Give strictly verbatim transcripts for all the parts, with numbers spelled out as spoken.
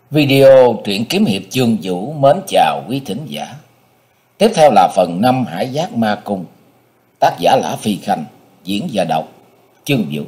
Video truyện kiếm hiệp chương vũ mến chào quý thính giả. Tiếp theo là phần năm Hải Giác Ma Cung. Tác giả Lã Phi Khanh, diễn và đọc chương vũ.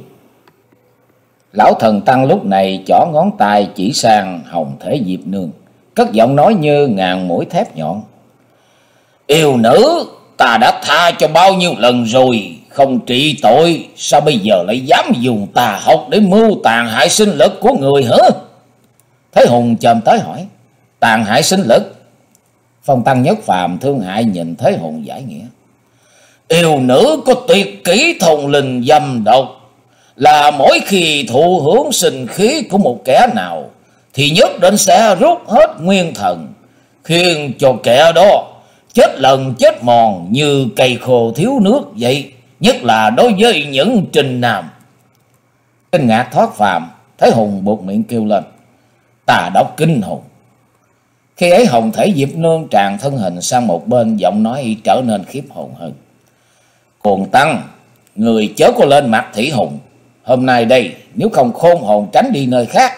Lão thần tăng lúc này chỏ ngón tay chỉ sang Hồng Thế Diệp Nương, cất giọng nói như ngàn mũi thép nhọn. Yêu nữ, ta đã tha cho bao nhiêu lần rồi, không trị tội, sao bây giờ lại dám dùng tà học để mưu tàn hại sinh lực của người hả? Thế Hùng chồm tới hỏi, tàn hại sinh lực? Phong Tăng Nhất Phàm thương hại nhìn Thế Hùng giải nghĩa. Yêu nữ có tuyệt kỹ thông linh dâm độc, là mỗi khi thụ hưởng sinh khí của một kẻ nào thì nhất định sẽ rút hết nguyên thần, khiến cho kẻ đó chết lần chết mòn như cây khô thiếu nước vậy, nhất là đối với những trinh nam. Kinh ngạc thoát phàm, Thế Hùng buột miệng kêu lên, tà độc kinh hồn. Khi ấy Hồng Thể Diệp Nương tràn thân hình sang một bên, giọng nói trở nên khiếp hồn hơn. Cuồng Tăng, người chớ có lên mặt Thị Hùng. Hôm nay đây, nếu không khôn hồn tránh đi nơi khác,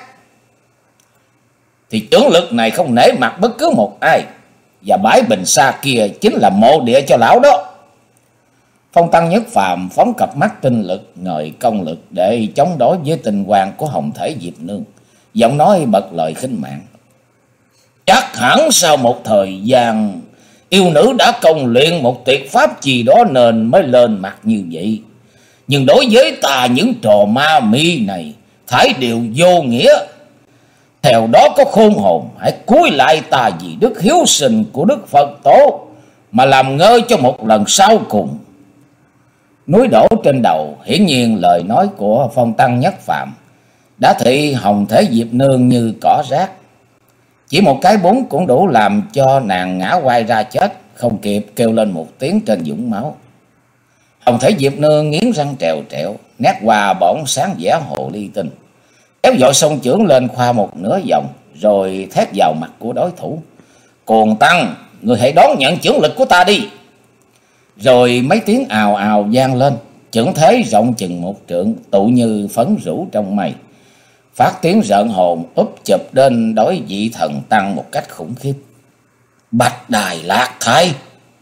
thì chưởng lực này không nể mặt bất cứ một ai. Và bãi bình xa kia chính là mộ địa cho lão đó. Phong Tăng Nhất Phàm phóng cặp mắt tinh lực, ngời công lực để chống đối với tình hoàng của Hồng Thể Diệp Nương. Giọng nói bật lời khinh mạng. Chắc hẳn sau một thời gian, yêu nữ đã công luyện một tuyệt pháp gì đó nên mới lên mặt như vậy. Nhưng đối với ta, những trò ma mị này thải đều vô nghĩa. Theo đó có khôn hồn, hãy cúi lại ta vì đức hiếu sinh của Đức Phật Tổ mà làm ngơi cho một lần sau cùng. Núi đổ trên đầu, hiển nhiên lời nói của Phong Tăng Nhất Phàm đã thị Hồng Thể Diệp Nương như cỏ rác. Chỉ một cái búng cũng đủ làm cho nàng ngã quay ra chết, không kịp kêu lên một tiếng trên vũng máu. Hồng Thể Diệp Nương nghiến răng trèo trẹo, nét hoa bỗng sáng vẻ hồ ly tinh, kéo dội song chưởng lên khoa một nửa vòng, rồi thét vào mặt của đối thủ. Cuồng Tăng, người hãy đón nhận chưởng lực của ta đi. Rồi mấy tiếng ào ào vang lên, chưởng thế rộng chừng một trượng, tụ như phấn rũ trong mây, phát tiếng rợn hồn úp chụp đến đối vị thần tăng một cách khủng khiếp. Bạch Đài Lạc Thai.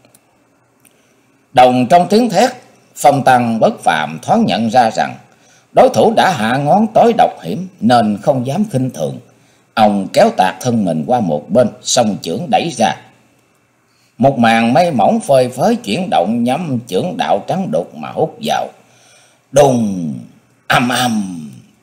Đồng trong tiếng thét, Phong Tăng Bất Phàm thoáng nhận ra rằng đối thủ đã hạ ngón tối độc hiểm nên không dám khinh thường. Ông kéo tạc thân mình qua một bên, song chưởng đẩy ra. Một màn mây mỏng phơi phới chuyển động nhắm chưởng đạo trắng đục mà hút vào. Đùng, âm âm.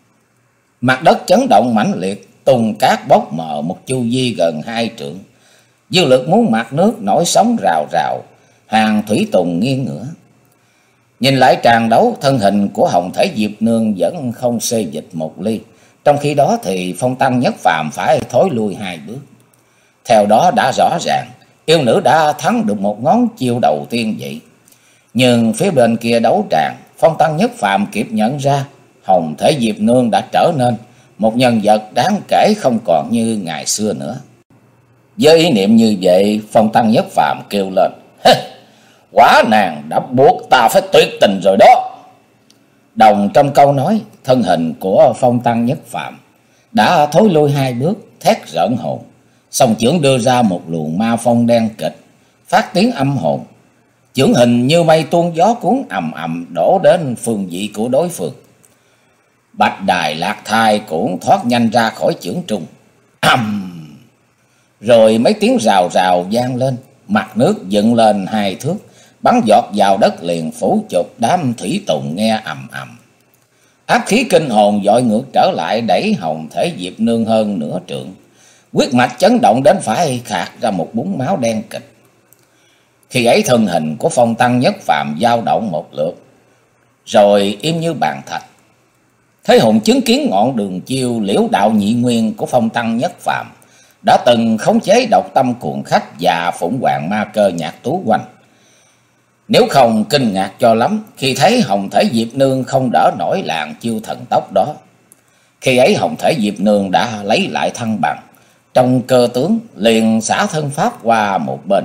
Mặt đất chấn động mãnh liệt, tùng cát bốc mờ một chu vi gần hai trượng. Dư lực muốn mặt nước nổi sóng rào rào, hàng thủy tùng nghiêng ngửa. Nhìn lại tràn đấu, thân hình của Hồng Thể Diệp Nương vẫn không xê dịch một ly. Trong khi đó thì Phong Tăng Nhất Phàm phải thối lui hai bước. Theo đó đã rõ ràng, yêu nữ đã thắng được một ngón chiêu đầu tiên vậy. Nhưng phía bên kia đấu tràng, Phong Tăng Nhất Phàm kịp nhận ra Hồng Thể Diệp Nương đã trở nên một nhân vật đáng kể, không còn như ngày xưa nữa. Với ý niệm như vậy, Phong Tăng Nhất Phàm kêu lên, quả nàng đã buộc ta phải tuyệt tình rồi đó. Đồng trong câu nói, thân hình của Phong Tăng Nhất Phàm đã thối lui hai bước, thét rợn hồn, song chưởng đưa ra một luồng ma phong đen kịch, phát tiếng âm hồn. Chưởng hình như mây tuôn gió cuốn ầm ầm đổ đến phương vị của đối phương. Bạch Đài Lạc Thai cũng thoát nhanh ra khỏi chưởng trung. Ầm! Rồi mấy tiếng rào rào vang lên, mặt nước dựng lên hai thước, bắn giọt vào đất liền phủ chụp đám thủy tùng nghe ầm ầm. Áp khí kinh hồn dội ngược trở lại, đẩy Hồng Thể Diệp Nương hơn nửa trượng. Huyết mạch chấn động đến phải khạc ra một búng máu đen kịch. Khi ấy thân hình của Phong Tăng Nhất Phàm dao động một lượt, rồi im như bàn thạch. Thế Hùng chứng kiến ngọn đường chiêu liễu đạo nhị nguyên của Phong Tăng Nhất Phàm đã từng khống chế độc tâm cuồng khách và phụng hoàng ma cơ Nhạc Tú Quanh. Nếu không kinh ngạc cho lắm khi thấy Hồng Thể Diệp Nương không đỡ nổi làn chiêu thần tốc đó. Khi ấy Hồng Thể Diệp Nương đã lấy lại thăng bằng, trong cơ tướng liền xả thân pháp qua một bên.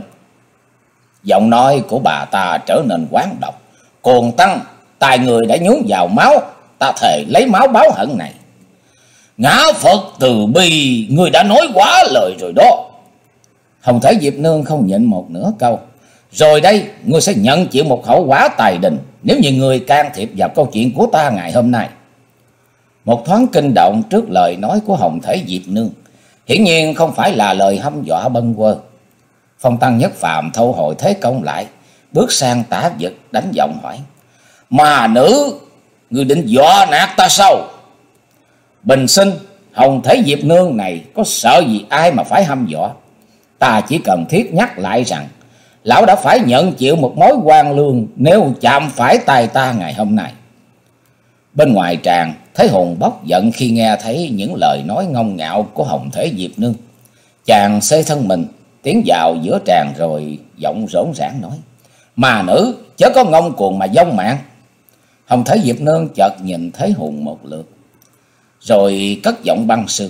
Giọng nói của bà ta trở nên quán độc. Cuồng Tăng, tài người đã nhúng vào máu, ta thề lấy máu báo hận này. Ngã Phật từ bi, ngươi đã nói quá lời rồi đó. Hồng Thể Diệp Nương không nhịn một nửa câu. Rồi đây, ngươi sẽ nhận chịu một hậu quả tài đình nếu như ngươi can thiệp vào câu chuyện của ta ngày hôm nay. Một thoáng kinh động trước lời nói của Hồng Thể Diệp Nương, hiển nhiên không phải là lời hăm dọa bâng quơ. Phong Tăng Nhất Phàm thu hồi thế công lại, bước sang Tả Dực đánh giọng hỏi: Mà nữ, ngươi định dọa nạt ta sao? Bình sinh, Hồng Thể Diệp Nương này có sợ gì ai mà phải hăm dọa. Ta chỉ cần thiết nhắc lại rằng lão đã phải nhận chịu một mối oan lương nếu chạm phải tay ta ngày hôm nay. Bên ngoài tràng, Thế Hùng bốc giận khi nghe thấy những lời nói ngông ngạo của Hồng Thể Diệp Nương. Chàng xê thân mình tiến vào giữa tràng rồi giọng rỗn rãng nói: Mà nữ, chớ có ngông cuồng mà vong mạng. Hồng Thể Diệp Nương chợt nhìn Thế Hùng một lượt, rồi cất giọng băng sương: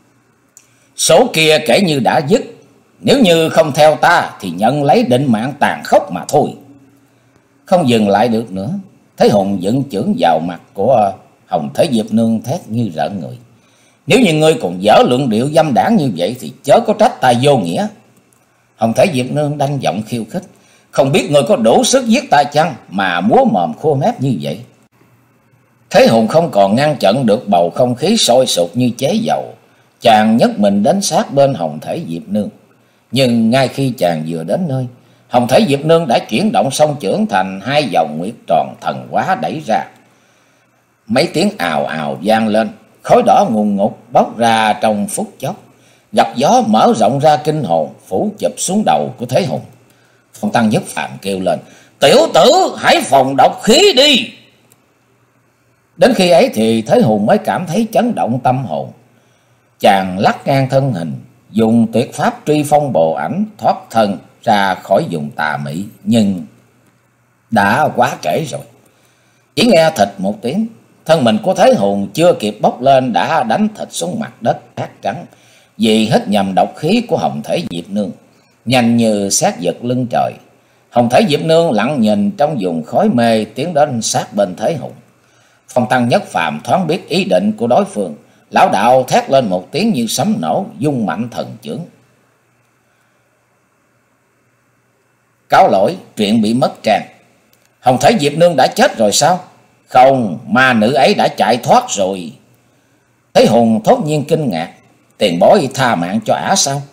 Số kia kể như đã dứt, nếu như không theo ta thì nhận lấy định mạng tàn khốc mà thôi. Không dừng lại được nữa, Thế Hùng dựng chưởng vào mặt của Hồng Thể Diệp Nương thét như rợn người: Nếu như ngươi còn dở luận điệu dâm đảng như vậy thì chớ có trách ta vô nghĩa. Hồng Thể Diệp Nương đanh giọng khiêu khích: Không biết ngươi có đủ sức giết ta chăng mà múa mồm khô mép như vậy? Thế Hùng không còn ngăn chặn được bầu không khí sôi sục như chế dầu. Chàng nhấc mình đến sát bên Hồng Thể Diệp Nương. Nhưng ngay khi chàng vừa đến nơi, Hồng Thể Diệp Nương đã chuyển động song chưởng thành hai vòng nguyệt tròn thần hóa đẩy ra. Mấy tiếng ào ào vang lên, khói đỏ ngùn ngụt bốc ra trong phút chốc. Gặp gió mở rộng ra kinh hồn, phủ chụp xuống đầu của Thế Hùng. Phong Tăng Nhất Phàm kêu lên: Tiểu tử, hãy phòng độc khí đi! Đến khi ấy thì Thế Hùng mới cảm thấy chấn động tâm hồn. Chàng lắc ngang thân hình, dùng tuyệt pháp truy phong bộ ảnh thoát thân ra khỏi vùng tà mị, nhưng đã quá trễ rồi. Chỉ nghe thịt một tiếng, thân mình của Thế Hùng chưa kịp bốc lên đã đánh thịt xuống mặt đất cát trắng, vì hít nhầm độc khí của Hồng Thể Diệp Nương, nhanh như sát giật lưng trời. Hồng Thể Diệp Nương lặng nhìn trong vùng khói mê, tiến đến sát bên Thế Hùng. Phong Tăng Nhất Phàm thoáng biết ý định của đối phương, lão đạo thét lên một tiếng như sấm nổ, vung mạnh thần chưởng. Cáo lỗi, chuyện bị mất trang. Hồng Thể Diệp Nương đã chết rồi sao? Không, ma nữ ấy đã chạy thoát rồi. Thế Hùng thốt nhiên kinh ngạc: Tiền bối tha mạng cho ả sao?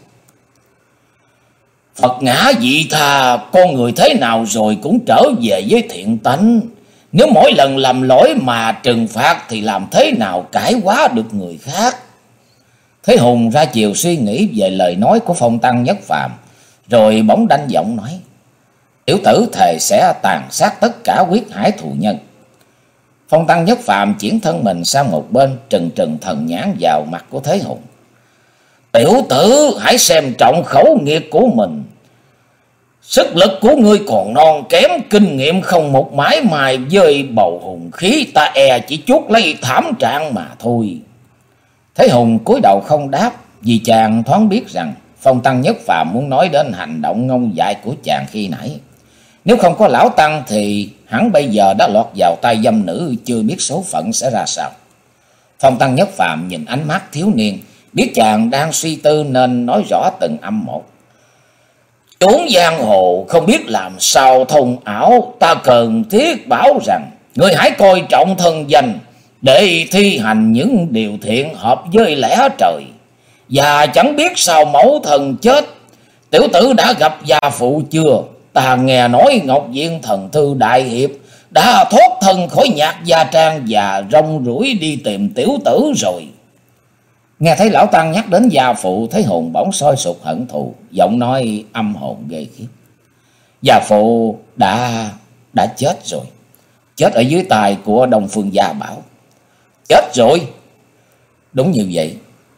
Phật ngã vị tha, con người thế nào rồi cũng trở về với thiện tánh. Nếu mỗi lần làm lỗi mà trừng phạt thì làm thế nào cải hóa được người khác? Thế Hùng ra chiều suy nghĩ về lời nói của Phong Tăng Nhất Phàm, rồi bỗng đanh giọng nói: Tiểu tử thề sẽ tàn sát tất cả huyết hải thù nhân. Phong Tăng Nhất Phàm chuyển thân mình sang một bên, trừng trừng thần nhãn vào mặt của Thế Hùng: Tiểu tử, hãy xem trọng khẩu nghiệp của mình. Sức lực của ngươi còn non kém, kinh nghiệm không một mãi mài, với bầu hùng khí ta e chỉ chuốt lấy thảm trạng mà thôi. Thế Hùng cúi đầu không đáp, vì chàng thoáng biết rằng Phong Tăng Nhất Phàm muốn nói đến hành động ngông dại của chàng khi nãy. Nếu không có lão Tăng thì hắn bây giờ đã lọt vào tay dâm nữ, chưa biết số phận sẽ ra sao. Phong Tăng Nhất Phàm nhìn ánh mắt thiếu niên, biết chàng đang suy tư nên nói rõ từng âm một. Chốn giang hồ không biết làm sao thông ảo, ta cần thiết bảo rằng ngươi hãy coi trọng thân danh để thi hành những điều thiện hợp với lẽ trời. Và chẳng biết sao mẫu thần chết, tiểu tử đã gặp gia phụ chưa? Ta nghe nói Ngọc Viên thần thư đại hiệp đã thoát thân khỏi nhạc gia trang và rong ruổi đi tìm tiểu tử rồi. Nghe thấy lão Tăng nhắc đến gia phụ, Thế Hùng bỗng sôi sục hận thù, giọng nói âm hồn ghê khiếp: Gia phụ đã đã chết rồi, chết ở dưới tay của Đông Phương Gia Bảo. Chết rồi? Đúng như vậy.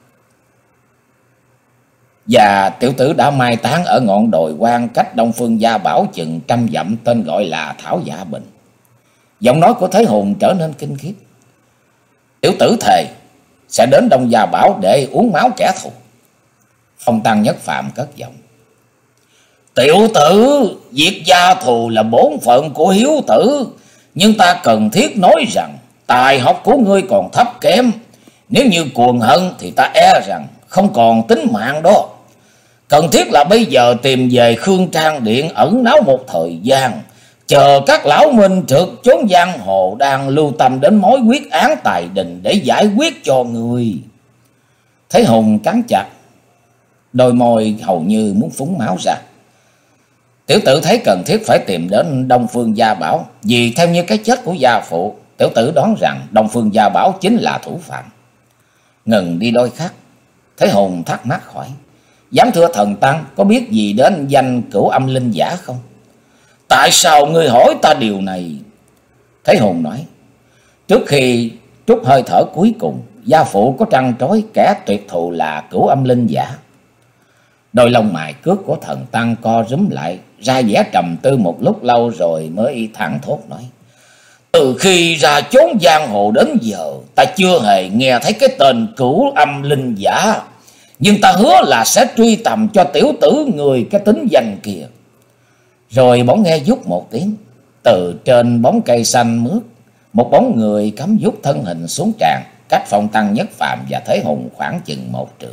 Và tiểu tử đã mai táng ở ngọn đồi quan cách Đông Phương Gia Bảo chừng trăm dặm, tên gọi là Thảo Dạ Bình. Giọng nói của Thế Hùng trở nên kinh khiếp: Tiểu tử thề sẽ đến Đông Gia Bảo để uống máu kẻ thù. Phong Tăng Nhất Phàm cất giọng: Tiểu tử, việc gia thù là bổn phận của hiếu tử, nhưng ta cần thiết nói rằng tài học của ngươi còn thấp kém. Nếu như cuồng hận thì ta e rằng không còn tính mạng đó. Cần thiết là bây giờ tìm về Khương Trang Điện ẩn náu một thời gian, chờ các lão minh trực chốn giang hồ đang lưu tâm đến mối quyết án tài đình để giải quyết cho người. Thế Hùng cắn chặt, đôi môi hầu như muốn phúng máu ra. Tiểu tử thấy cần thiết phải tìm đến Đông Phương Gia Bảo, vì theo như cái chết của gia phụ, tiểu tử đoán rằng Đông Phương Gia Bảo chính là thủ phạm. Ngừng đi đôi khắc, Thế Hùng thắc mắc hỏi: Dám thưa thần tăng, có biết gì đến danh Cửu Âm Linh Giả không? Tại sao ngươi hỏi ta điều này? Thế Hùng nói: Trước khi trút hơi thở cuối cùng, gia phụ có trăn trối kẻ tuyệt thù là Cửu Âm Linh Giả. Đôi lông mày cước của thần tăng co rúm lại, ra vẻ trầm tư một lúc lâu rồi mới thẳng thốt nói: Từ khi ra chốn giang hồ đến giờ, ta chưa hề nghe thấy cái tên Cửu Âm Linh Giả, nhưng ta hứa là sẽ truy tầm cho tiểu tử người cái tính danh kia. Rồi bỗng nghe vút một tiếng, từ trên bóng cây xanh mướt, một bóng người cắm vút thân hình xuống tràn, cách Phong Tăng Nhất Phàm và Thế Hùng khoảng chừng một trượng.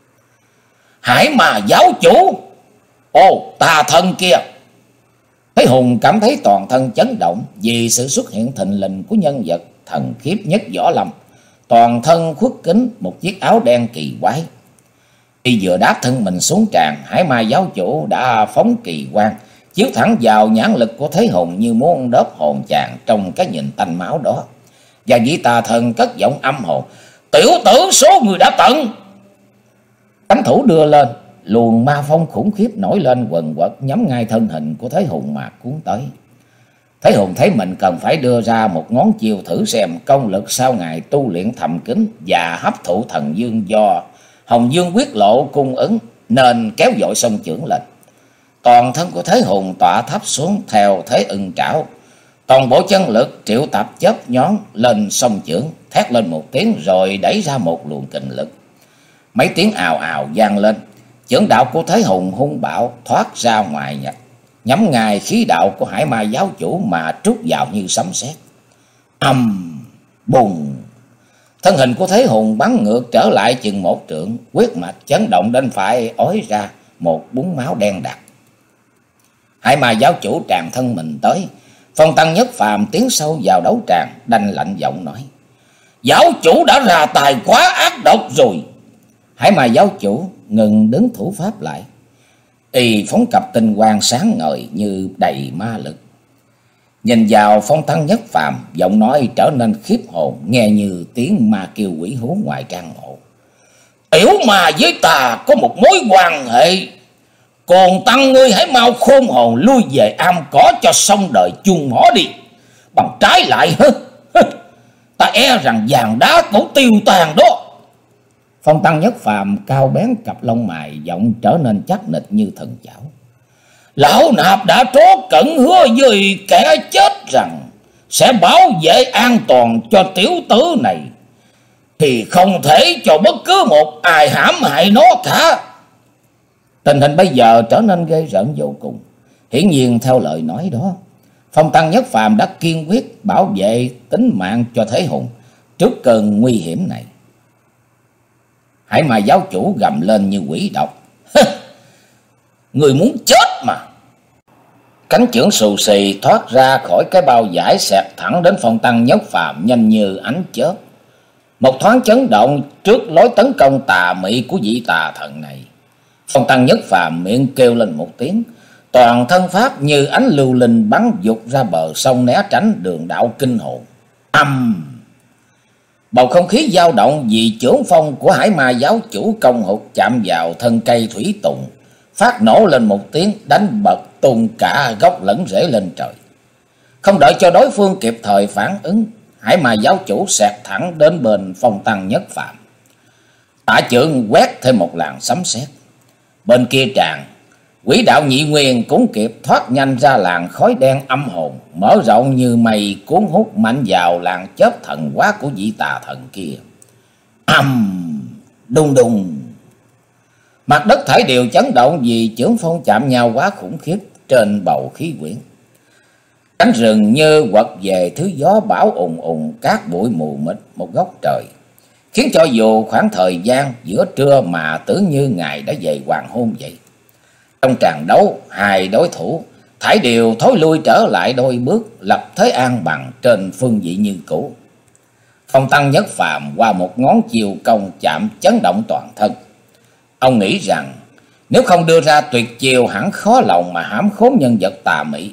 Hải Mà giáo chủ! Ồ, tà thần kia! Thế Hùng cảm thấy toàn thân chấn động vì sự xuất hiện thình lình của nhân vật thần khiếp nhất võ lâm, toàn thân khuất kín một chiếc áo đen kỳ quái. Khi vừa đáp thân mình xuống tràn, Hải Ma giáo chủ đã phóng kỳ quang chiếu thẳng vào nhãn lực của Thế Hùng như muốn đớp hồn chàng trong cái nhìn tanh máu đó. Và vị tà thần cất giọng âm hồn: Tiểu tử số người đã tận! Cánh thủ đưa lên, luồng ma phong khủng khiếp nổi lên quần quật, nhắm ngay thân hình của Thế Hùng mà cuốn tới. Thế Hùng thấy mình cần phải đưa ra một ngón chiêu thử xem công lực sau ngày tu luyện thầm kín và hấp thụ thần dương do Hồng Dương quyết lộ cung ứng, nên kéo dội song chưởng lên. Toàn thân của Thế Hùng tọa thấp xuống theo thế ưng trảo, toàn bộ chân lực triệu tập chớp nhón lên song chưởng, thét lên một tiếng rồi đẩy ra một luồng kình lực. Mấy tiếng ào ào vang lên, chưởng đạo của Thế Hùng hung bạo thoát ra ngoài nhặt, nhắm ngay khí đạo của Hải Ma giáo chủ mà trút vào như sấm sét. Ầm bùng! Thân hình của Thế Hùng bắn ngược trở lại chừng một trượng, huyết mạch chấn động đến phải ói ra một búng máu đen đặc. Hải Ma giáo chủ tràn thân mình tới, Phong Tăng Nhất Phàm tiến sâu vào đấu tràng, đanh lạnh giọng nói: Giáo chủ đã ra tài quá ác độc rồi. Hải Ma giáo chủ ngừng đứng thủ pháp lại, y phóng cặp tinh quang sáng ngời như đầy ma lực. Nhìn vào Phong Tăng Nhất Phàm, giọng nói trở nên khiếp hồn, nghe như tiếng ma kêu quỷ hú ngoài trang mộ. Tiểu mà với ta có một mối quan hệ, còn tăng ngươi hãy mau khôn hồn lui về am cỏ cho xong đời chuông mỏ đi. Bằng trái lại ta e rằng vàng đá cũng tiêu tàn đó. Phong Tăng Nhất Phàm cao bén cặp lông mày, giọng trở nên chắc nịch như thần chảo. Lão nạp đã trót cẩn hứa với kẻ chết rằng sẽ bảo vệ an toàn cho tiểu tử này, thì không thể cho bất cứ một ai hãm hại nó cả. Tình hình bây giờ trở nên ghê rợn vô cùng. Hiển nhiên theo lời nói đó, Phong Tăng Nhất Phàm đã kiên quyết bảo vệ tính mạng cho Thế Hùng trước cơn nguy hiểm này. Hải Ma giáo chủ gầm lên như quỷ độc: Người muốn chết mà! Cánh chưởng xù xì thoát ra khỏi cái bao vải, xẹt thẳng đến Phong Tăng Nhất Phàm nhanh như ánh chớp. Một thoáng chấn động trước lối tấn công tà mị của vị tà thần này, Phong Tăng Nhất Phàm miệng kêu lên một tiếng, toàn thân pháp như ánh lưu linh bắn dục ra bờ sông né tránh đường đạo kinh hồn. Âm! Bầu không khí dao động vì chưởng phong của Hải Ma giáo chủ công hụt chạm vào thân cây thủy tùng, phát nổ lên một tiếng, đánh bật tung cả gốc lẫn rễ lên trời. Không đợi cho đối phương kịp thời phản ứng, Hải Ma giáo chủ xẹt thẳng đến bên Phong Tăng Nhất Phàm. Tả chưởng quét thêm một làn sấm sét. Bên kia tràn, Quỷ đạo Nhị Nguyên cũng kịp thoát nhanh ra làn khói đen âm hồn, mở rộng như mây cuốn hút mạnh vào làn chớp thần hóa của vị tà thần kia. Âm! Đùng đùng! Mặt đất thảy đều chấn động vì chưởng phong chạm nhau quá khủng khiếp trên bầu khí quyển. Cánh rừng như quật về thứ gió bão ùng ùng, cát bụi mù mịt một góc trời, khiến cho dù khoảng thời gian giữa trưa mà tưởng như ngày đã về hoàng hôn vậy. Trong tràng đấu, hai đối thủ thảy đều thối lui trở lại đôi bước, lập thế an bằng trên phương vị như cũ. Phong Tăng Nhất Phàm qua một ngón chiêu công chạm chấn động toàn thân. Ông nghĩ rằng nếu không đưa ra tuyệt chiêu hẳn khó lòng mà hãm khốn nhân vật tà mị.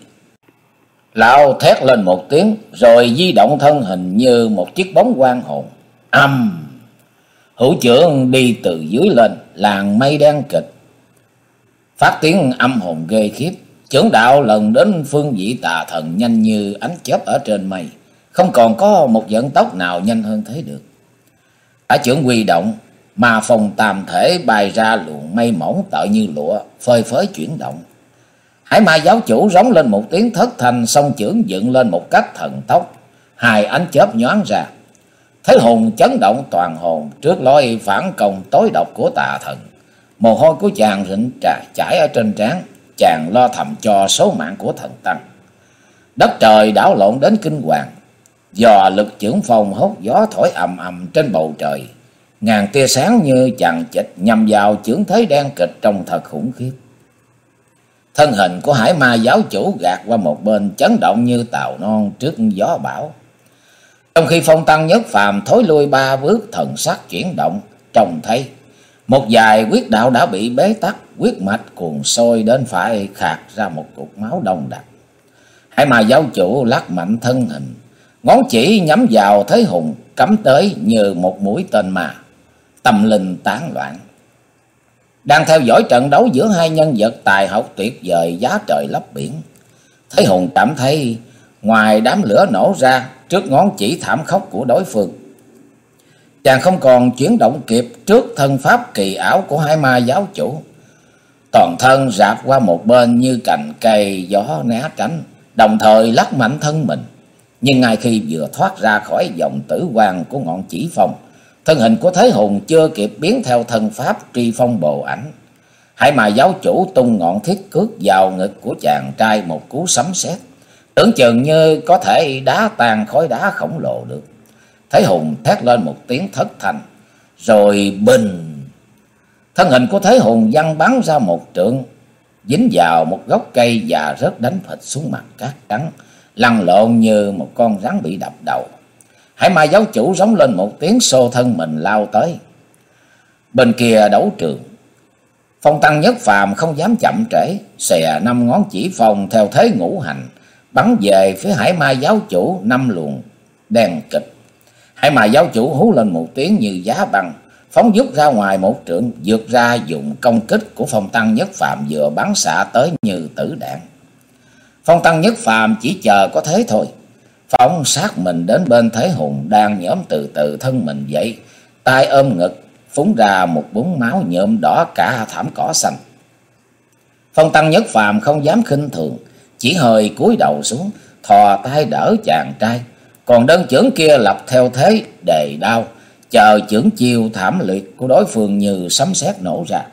Lão thét lên một tiếng rồi di động thân hình như một chiếc bóng quang hồn. Âm! Hữu chưởng đi từ dưới lên, làn mây đen kịch, phát tiếng âm hồn ghê khiếp. Chưởng đạo lần đến phương vị tà thần nhanh như ánh chớp ở trên mây, không còn có một vận tốc nào nhanh hơn thế được. Đã chưởng huy động, mà phòng tam thể bay ra luồng mây mỏng tợ như lụa, phơi phới chuyển động. Hải Ma giáo chủ rống lên một tiếng thất thanh, song chưởng dựng lên một cách thần tốc, hai ánh chớp nhoáng ra. Thế hùng chấn động toàn hồn trước lối phản công tối độc của tà thần. Mồ hôi của chàng rịn trà chảy ở trên trán, chàng lo thầm cho số mạng của thần tăng. Đất trời đảo lộn đến kinh hoàng, dò lực chưởng phong hốt gió thổi ầm ầm trên bầu trời. Ngàn tia sáng như chằng chịt nhằm vào chưởng thế đen kịch trông thật khủng khiếp. Thân hình của Hải Ma giáo chủ gạt qua một bên, chấn động như tàu non trước gió bão. Trong khi Phong Tăng Nhất Phàm thối lui ba bước, thần sắc chuyển động, trông thấy một vài huyết đạo đã bị bế tắc, huyết mạch cuồn sôi đến phải khạc ra một cục máu đông đặc. Hải Ma giáo chủ lắc mạnh thân hình, ngón chỉ nhắm vào Thế Hùng, cắm tới như một mũi tên mà, tâm linh tán loạn. Đang theo dõi trận đấu giữa hai nhân vật tài học tuyệt vời giá trời lấp biển, Thế Hùng cảm thấy ngoài đám lửa nổ ra trước ngón chỉ thảm khốc của đối phương, chàng không còn chuyển động kịp trước thân pháp kỳ ảo của Hải Ma giáo chủ. Toàn thân rạp qua một bên như cành cây gió né tránh, đồng thời lắc mạnh thân mình. Nhưng ngay khi vừa thoát ra khỏi vòng tử quang của ngọn chỉ phong, thân hình của Thế Hùng chưa kịp biến theo thân pháp tri phong bồ ảnh. Hải Ma giáo chủ tung ngọn thiết cước vào ngực của chàng trai một cú sấm sét, tưởng chừng như có thể đá tan khối đá khổng lồ được. Thế Hùng thét lên một tiếng thất thanh, rồi bình. Thân hình của Thế Hùng văng bắn ra một trượng, dính vào một gốc cây và rớt đánh phịch xuống mặt cát trắng, lăn lộn như một con rắn bị đập đầu. Hải Ma giáo chủ rống lên một tiếng, xô thân mình lao tới. Bên kia đấu trường, Phong Tăng Nhất Phàm không dám chậm trễ, xòe năm ngón chỉ phong theo thế ngũ hành, bắn về phía Hải Ma giáo chủ năm luồng đen kịch. Hải Ma giáo chủ hú lên một tiếng như giá băng, phóng dút ra ngoài một trượng, vượt ra dùng công kích của Phong Tăng Nhất Phàm vừa bắn xạ tới như tử đạn. Phong Tăng Nhất Phàm chỉ chờ có thế thôi, phóng sát mình đến bên Thế Hùng đang nhổm từ từ thân mình dậy, tay ôm ngực, phúng ra một búng máu nhuộm đỏ cả thảm cỏ xanh. Phong Tăng Nhất Phàm không dám khinh thường, chỉ hơi cúi đầu xuống, thò tay đỡ chàng trai, còn đơn chưởng kia lập theo thế đề đao, chờ chưởng chiêu thảm liệt của đối phương như sấm sét nổ ra.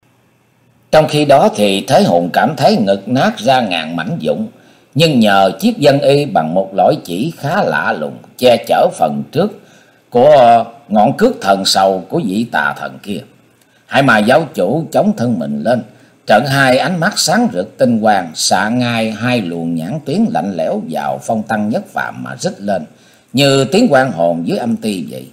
Trong khi đó thì Thế Hùng cảm thấy ngực nát ra ngàn mảnh vụn, nhưng nhờ chiếc dân y bằng một lõi chỉ khá lạ lùng che chở phần trước của ngọn cước thần sầu của vị tà thần kia. Hải Ma giáo chủ chống thân mình lên, trận hai ánh mắt sáng rực tinh quang xạ ngay hai luồng nhãn tuyến lạnh lẽo vào Phong Tăng Nhất Phàm mà rít lên như tiếng quan hồn dưới âm ti vậy.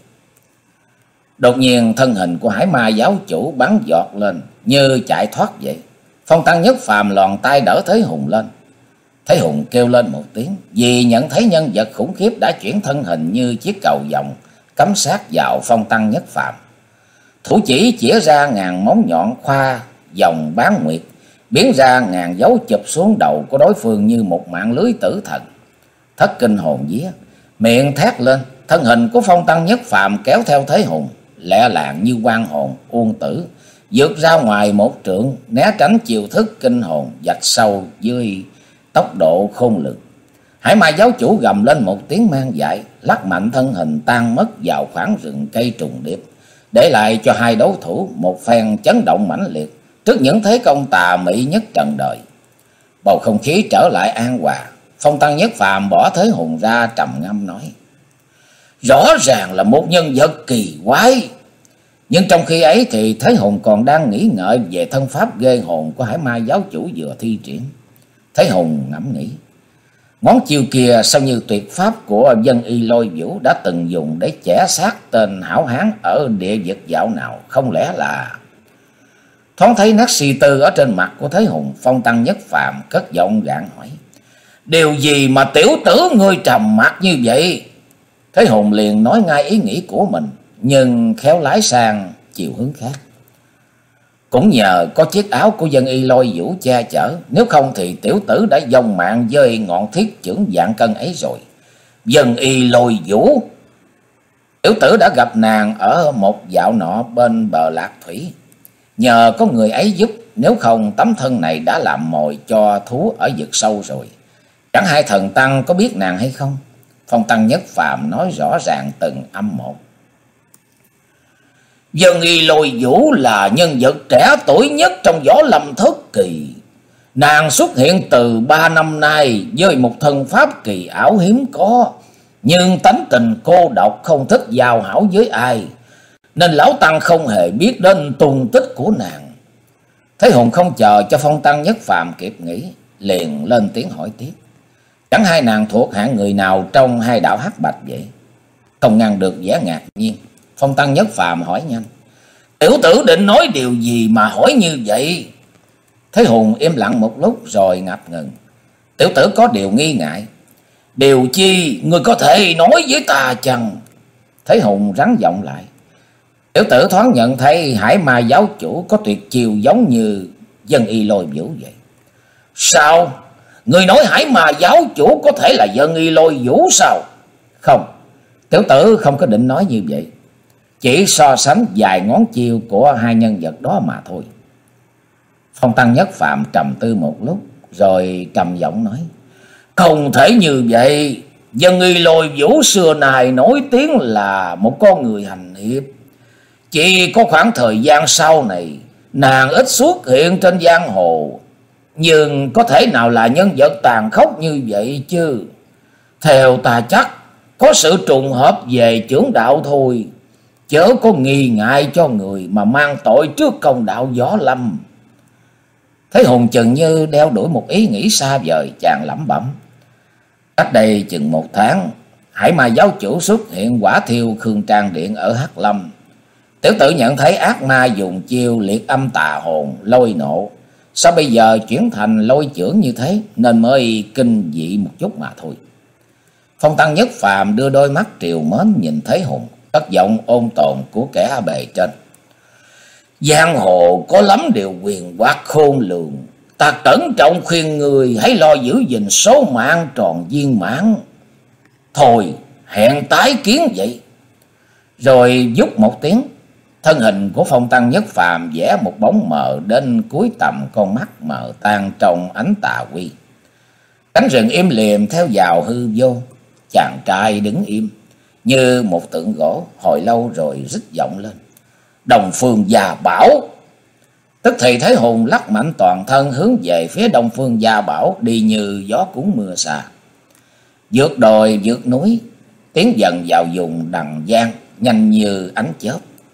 Đột nhiên thân hình của Hải Ma giáo chủ bắn giọt lên như chạy thoát vậy. Phong Tăng Nhất Phàm lòn tay đỡ Thế Hùng lên. Thế Hùng kêu lên một tiếng, vì nhận thấy nhân vật khủng khiếp đã chuyển thân hình như chiếc cầu vồng cắm sát vào Phong Tăng Nhất Phàm. Thủ chỉ chĩa ra ngàn móng nhọn khoa dòng bán nguyệt, biến ra ngàn dấu chụp xuống đầu của đối phương như một mạng lưới tử thần. Thất kinh hồn vía, miệng thét lên, thân hình của Phong Tăng Nhất Phàm kéo theo Thế Hùng, lẹ làng như quan hồn uông tử, vượt ra ngoài một trượng, né tránh chiêu thức kinh hồn vạch sâu dưới tốc độ khôn lường. Hải Ma giáo chủ gầm lên một tiếng mang dại, lắc mạnh thân hình tan mất vào khoảng rừng cây trùng điệp, để lại cho hai đối thủ một phen chấn động mãnh liệt trước những thế công tà mị nhất trần đời. Bầu không khí trở lại an hòa. Phong Tăng Nhất Phàm bỏ Thế Hùng ra trầm ngâm nói: Rõ ràng là một nhân vật kỳ quái. Nhưng trong khi ấy thì Thế Hùng còn đang nghĩ ngợi về thân pháp ghê hồn của Hải Ma giáo chủ vừa thi triển. Thế Hùng ngẫm nghĩ, ngón chiêu kia sao như tuyệt pháp của Dân Y Lôi Vũ đã từng dùng để chẻ xác tên hảo hán ở địa vực dạo nào, không lẽ là... Thoáng thấy nét suy tư ở trên mặt của Thế Hùng, Phong Tăng Nhất Phàm cất giọng gạn hỏi, điều gì mà tiểu tử ngươi trầm mặc như vậy? Thế Hùng liền nói ngay ý nghĩ của mình, nhưng khéo lái sang chiều hướng khác. Cũng nhờ có chiếc áo của Dân Y Lôi Vũ che chở, nếu không thì tiểu tử đã vong mạng với ngọn thiết chưởng vạn cân ấy rồi. Dân Y Lôi Vũ, tiểu tử đã gặp nàng ở một dạo nọ bên bờ Lạc Thủy. Nhờ có người ấy giúp, nếu không tấm thân này đã làm mồi cho thú ở vực sâu rồi. Chẳng hai thần tăng có biết nàng hay không? Phong Tăng Nhất Phàm nói rõ ràng từng âm một. Dân Y Lôi Vũ là nhân vật trẻ tuổi nhất trong Võ Lâm thất kỳ. Nàng xuất hiện từ ba năm nay với một thân pháp kỳ ảo hiếm có, nhưng tánh tình cô độc, không thích giao hảo với ai, nên lão tăng không hề biết đến tung tích của nàng. Thế Hùng không chờ cho Phong Tăng Nhất Phàm kịp nghĩ, liền lên tiếng hỏi tiếp. Chẳng hai nàng thuộc hạng người nào trong hai đạo hắc bạch vậy? Không ngăn được vẻ ngạc nhiên, Phong Tăng Nhất Phàm hỏi nhanh, tiểu tử định nói điều gì mà hỏi như vậy? Thế Hùng im lặng một lúc rồi ngập ngừng. Tiểu tử có điều nghi ngại. Điều chi ngươi có thể nói với ta chăng? Thế Hùng rắn giọng lại. Tiểu tử thoáng nhận thấy Hải Ma giáo chủ có tuyệt chiêu giống như Dân Y Lôi Vũ vậy. Sao? Ngươi nói Hải Ma giáo chủ có thể là Dân Y Lôi Vũ sao? Không, tiểu tử không có định nói như vậy. Chỉ so sánh vài ngón chiêu của hai nhân vật đó mà thôi. Phong Tăng Nhất Phàm trầm tư một lúc rồi trầm giọng nói, không thể như vậy. Dân Y Lôi Vũ xưa này nổi tiếng là một con người hành hiệp. Chỉ có khoảng thời gian sau này nàng ít xuất hiện trên giang hồ, nhưng có thể nào là nhân vật tàn khốc như vậy chứ? Theo ta chắc có sự trùng hợp về chưởng đạo thôi, chớ có nghi ngại cho người mà mang tội trước công đạo Võ Lâm. Thế Hùng chừng như đeo đuổi một ý nghĩ xa vời, chàng lẩm bẩm. Cách đây chừng một tháng, Hải Ma giáo chủ xuất hiện quả thiêu Khương Trang Điện ở Hắc Lâm. Tiểu tử nhận thấy ác ma dùng chiêu liệt âm tà hồn, lôi nộ. Sao bây giờ chuyển thành lôi chưởng như thế, nên mới kinh dị một chút mà thôi. Phong Tăng Nhất Phàm đưa đôi mắt triều mến nhìn Thế Hùng, cất giọng ôn tồn của kẻ bề trên. Giang hồ có lắm điều quyền quát khôn lường, ta cẩn trọng khuyên người hãy lo giữ gìn số mạng tròn viên mãn. Thôi hẹn tái kiến vậy. Rồi vút một tiếng, thân hình của Phong Tăng Nhất Phàm vẽ một bóng mờ đến cuối tầm con mắt mờ tan trong ánh tà quy. Cánh rừng im lìm theo vào hư vô. Chàng trai đứng im như một tượng gỗ hồi lâu rồi rít giọng lên. Đông Phương Gia Bảo. Tức thì Thế Hùng lắc mạnh toàn thân hướng về phía Đông Phương Gia Bảo, đi như gió cuốn mưa xa. Vượt đồi vượt núi, tiến dần vào vùng Đằng Giang, nhanh như ánh chớp.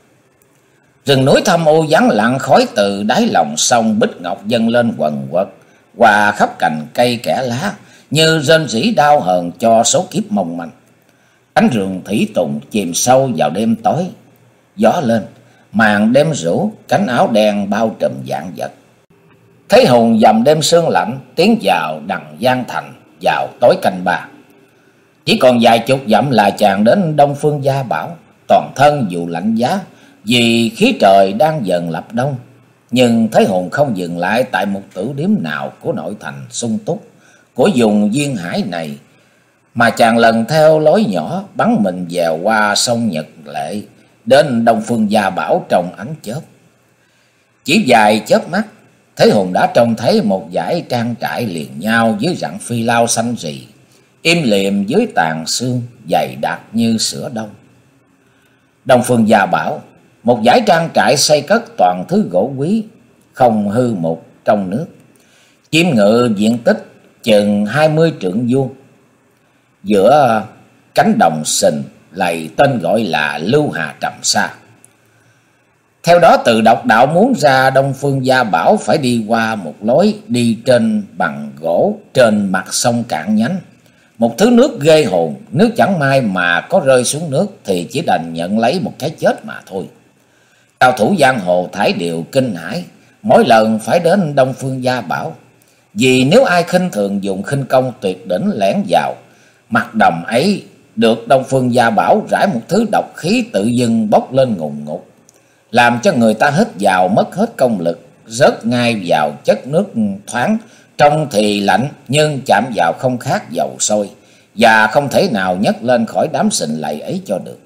Rừng núi thâm u vắng lặng, khói từ đáy lòng sông Bích Ngọc dâng lên quần quật, hòa khắp cành cây kẽ lá, như rên rỉ đau hờn cho số kiếp mong manh. Cánh rừng thủy tùng chìm sâu vào đêm tối, gió lên, màn đêm rủ, cánh áo đen bao trùm vạn vật. Thế Hùng dầm đêm sương lạnh, tiến vào Đằng Giang thành vào tối canh ba. Chỉ còn vài chục dặm là chàng đến Đông Phương Gia Bảo, toàn thân dù lạnh giá vì khí trời đang dần lập đông. Nhưng Thế Hùng không dừng lại tại một tử điếm nào của nội thành sung túc của vùng duyên hải này, mà chàng lần theo lối nhỏ bắn mình dèo qua sông Nhật Lệ đến Đông Phương Gia Bảo trong ánh chớp. Chỉ vài chớp mắt, Thế Hùng đã trông thấy một dãy trang trại liền nhau dưới rặng phi lao xanh rì, im lìm dưới tàn sương dày đặc như sữa đông. Đông Phương Gia Bảo, một dãy trang trại xây cất toàn thứ gỗ quý, không hư mục trong nước, chiếm ngự diện tích chừng hai mươi trượng vuông. Giữa cánh đồng sình lầy tên gọi là Lưu Hà Trầm Sa. Theo đó, từ độc đạo muốn ra Đông Phương Gia Bảo phải đi qua một lối đi trên bằng gỗ trên mặt sông cạn nhánh. Một thứ nước ghê hồn, nước chẳng may mà có rơi xuống nước thì chỉ đành nhận lấy một cái chết mà thôi. Cao thủ giang hồ thải đều kinh hãi mỗi lần phải đến Đông Phương Gia Bảo, vì nếu ai khinh thường dùng khinh công tuyệt đỉnh lẻn vào mặt đầm ấy, được Đông Phương Gia Bảo rải một thứ độc khí tự dưng bốc lên ngùn ngụt, làm cho người ta hít vào mất hết công lực, rớt ngay vào chất nước thoáng, trông thì lạnh nhưng chạm vào không khác dầu sôi, và không thể nào nhấc lên khỏi đám sình lầy ấy cho được.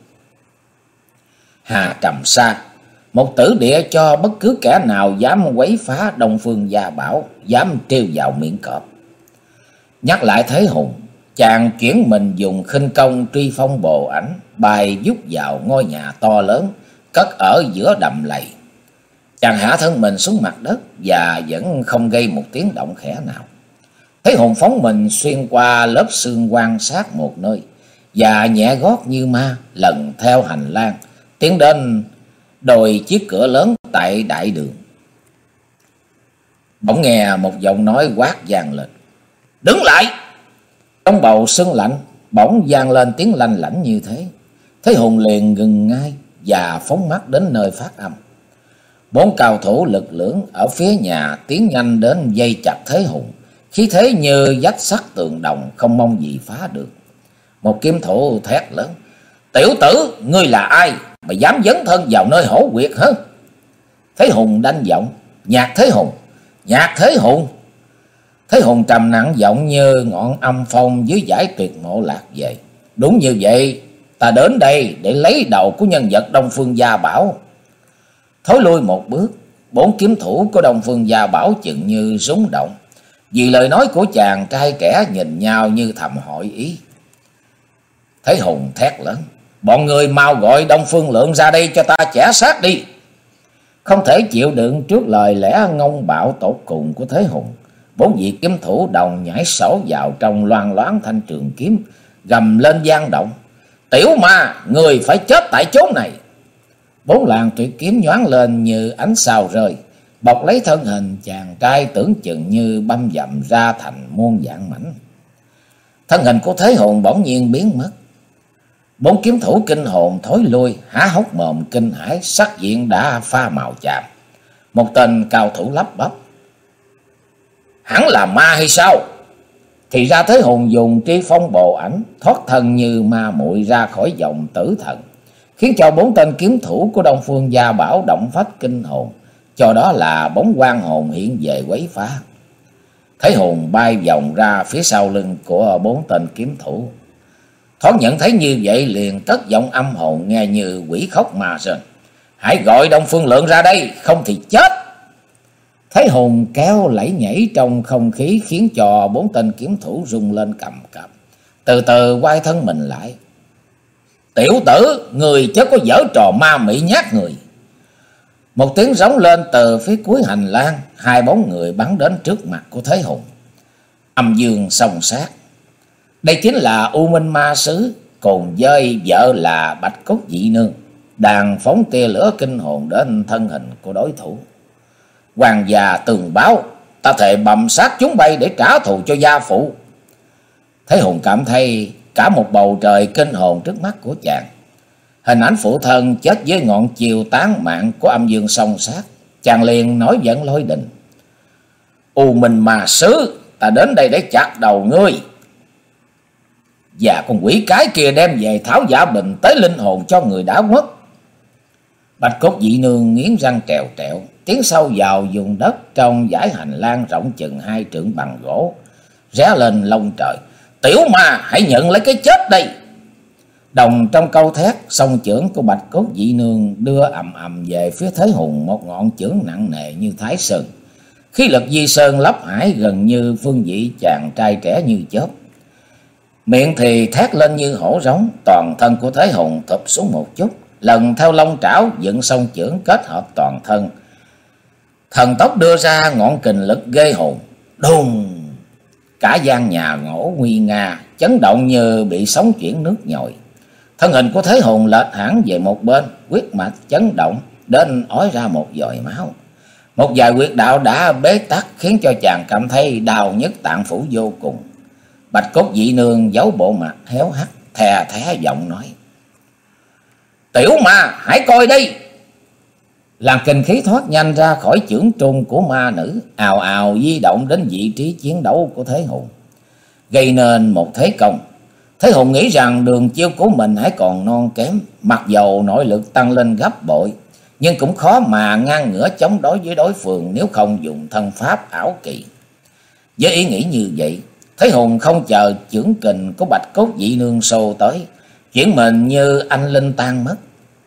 Hà Trầm Sa, một tử địa cho bất cứ kẻ nào dám quấy phá Đông Phương Gia Bảo, dám trêu vào miệng cọp. Nhắc lại Thế Hùng, chàng chuyển mình dùng khinh công truy phong bồ ảnh, bay vút vào ngôi nhà to lớn cất ở giữa đầm lầy. Chàng hạ thân mình xuống mặt đất và vẫn không gây một tiếng động khẽ nào. Thế Hùng phóng mình xuyên qua lớp sương quan sát một nơi, và nhẹ gót như ma lần theo hành lang tiến đến đôi chiếc cửa lớn tại đại đường. Bỗng nghe một giọng nói quát vang lên: "Đứng lại!" Trong bầu sương lạnh bỗng vang lên tiếng lanh lảnh như thế. Thế Hùng liền ngừng ngay và phóng mắt đến nơi phát âm. Bốn cao thủ lực lưỡng ở phía nhà tiến nhanh đến dây chặt Thế Hùng, khí thế như vách sắt tường đồng, không mong gì phá được. Một kiếm thủ thét lớn: "Tiểu tử, ngươi là ai mà dám dấn thân vào nơi hổ quyệt hả?" Thế Hùng đanh giọng: "Nhạc Thế Hùng, Nhạc Thế Hùng." Thế Hùng trầm nặng giọng như ngọn âm phong dưới dải tuyệt mộ lạc về: "Đúng như vậy, ta đến đây để lấy đầu của nhân vật Đông Phương Gia Bảo." Thối lui một bước, bốn kiếm thủ của Đông Phương Gia Bảo chừng như rúng động, vì lời nói của chàng trai trẻ nhìn nhau như thầm hỏi ý. Thế Hùng thét lớn: "Bọn người mau gọi Đông Phương Lượng ra đây cho ta chẻ xác đi." Không thể chịu đựng trước lời lẽ ngông bạo tột cùng của Thế Hùng, bốn vị kiếm thủ đồng nhảy sổ vào trong loan loáng thanh trường kiếm, gầm lên gian động: "Tiểu ma, người phải chết tại chỗ này!" Bốn làn tuyệt kiếm nhoáng lên như ánh sao rơi, bọc lấy thân hình chàng trai tưởng chừng như băm dặm ra thành muôn vạn mảnh. Thân hình của Thế Hùng bỗng nhiên biến mất. Bốn kiếm thủ kinh hồn thối lui, há hốc mồm kinh hãi, sắc diện đã pha màu chàm. Một tên cao thủ lắp bắp: "Hắn là ma hay sao?" Thì ra Thế Hùng dùng tri phong bồ ảnh thoát thân như ma muội ra khỏi vòng tử thần, khiến cho bốn tên kiếm thủ của Đông Phương Gia Bảo động phách kinh hồn, cho đó là bóng quan hồn hiện về quấy phá. Thế Hùng bay vòng ra phía sau lưng của bốn tên kiếm thủ, thoáng nhận thấy như vậy liền cất giọng âm hồn nghe như quỷ khóc mà rên: "Hãy gọi Đông Phương Lượng ra đây, không thì chết!" Thế Hùng kéo lẫy nhảy trong không khí khiến cho bốn tên kiếm thủ rung lên cầm cập, từ từ quay thân mình lại. "Tiểu tử, người chớ có giở trò ma mị nhát người!" Một tiếng rống lên từ phía cuối hành lang, hai bóng người bắn đến trước mặt của Thế Hùng. Âm dương song sát. Đây chính là U Minh Ma Sứ cùng với vợ là Bạch Cốt Dị Nương, đang phóng tia lửa kinh hồn đến thân hình của đối thủ. "Hoàng già tường báo, ta thề bầm sát chúng bay để trả thù cho gia phụ." Thế Hùng cảm thấy cả một bầu trời kinh hồn trước mắt của chàng. Hình ảnh phụ thân chết với ngọn chiều tán mạng của âm dương song sát, chàng liền nói giận lôi đình: "U Minh Ma Sứ, ta đến đây để chặt đầu ngươi, và con quỷ cái kia đem về tháo giả bình tới linh hồn cho người đã mất." Bạch Cốt Dị Nương nghiến răng trèo trẹo, tiến sâu vào vùng đất trong dải hành lang rộng chừng hai trượng bằng gỗ, ré lên lông trời: "Tiểu ma, hãy nhận lấy cái chết đây!" Đồng trong câu thét, song chưởng của Bạch Cốt Dị Nương đưa ầm ầm về phía Thế Hùng một ngọn chưởng nặng nề như Thái Sơn. Khí lực di sơn lấp hải, gần như phương vị chàng trai trẻ như chớp. Miệng thì thét lên như hổ rống, toàn thân của Thế Hùng thụp xuống một chút, lần theo lông trảo dựng song chưởng kết hợp toàn thân. Thần tốc đưa ra ngọn kình lực ghê hồn. Đùng! Cả gian nhà ngõ nguy nga, chấn động như bị sóng chuyển nước nhồi. Thân hình của Thế Hùng lệch hẳn về một bên, huyết mạch chấn động đến ói ra một dòi máu. Một vài huyệt đạo đã bế tắc khiến cho chàng cảm thấy đau nhức tạng phủ vô cùng. Bạch Cốt Dị Nương giấu bộ mặt héo hắt, thè thé giọng nói: "Tiểu ma, hãy coi đi!" Làn kinh khí thoát nhanh ra khỏi chưởng trung của ma nữ, ào ào di động đến vị trí chiến đấu của Thế Hùng, gây nên một thế công. Thế Hùng nghĩ rằng đường chiêu của mình hãy còn non kém, mặc dầu nội lực tăng lên gấp bội, nhưng cũng khó mà ngang ngửa chống đối với đối phương nếu không dùng thân pháp ảo kỳ. Với ý nghĩ như vậy, Thế Hùng không chờ chưởng kình của Bạch Cốt Dị Nương xô tới, chuyển mình như anh linh tan mất.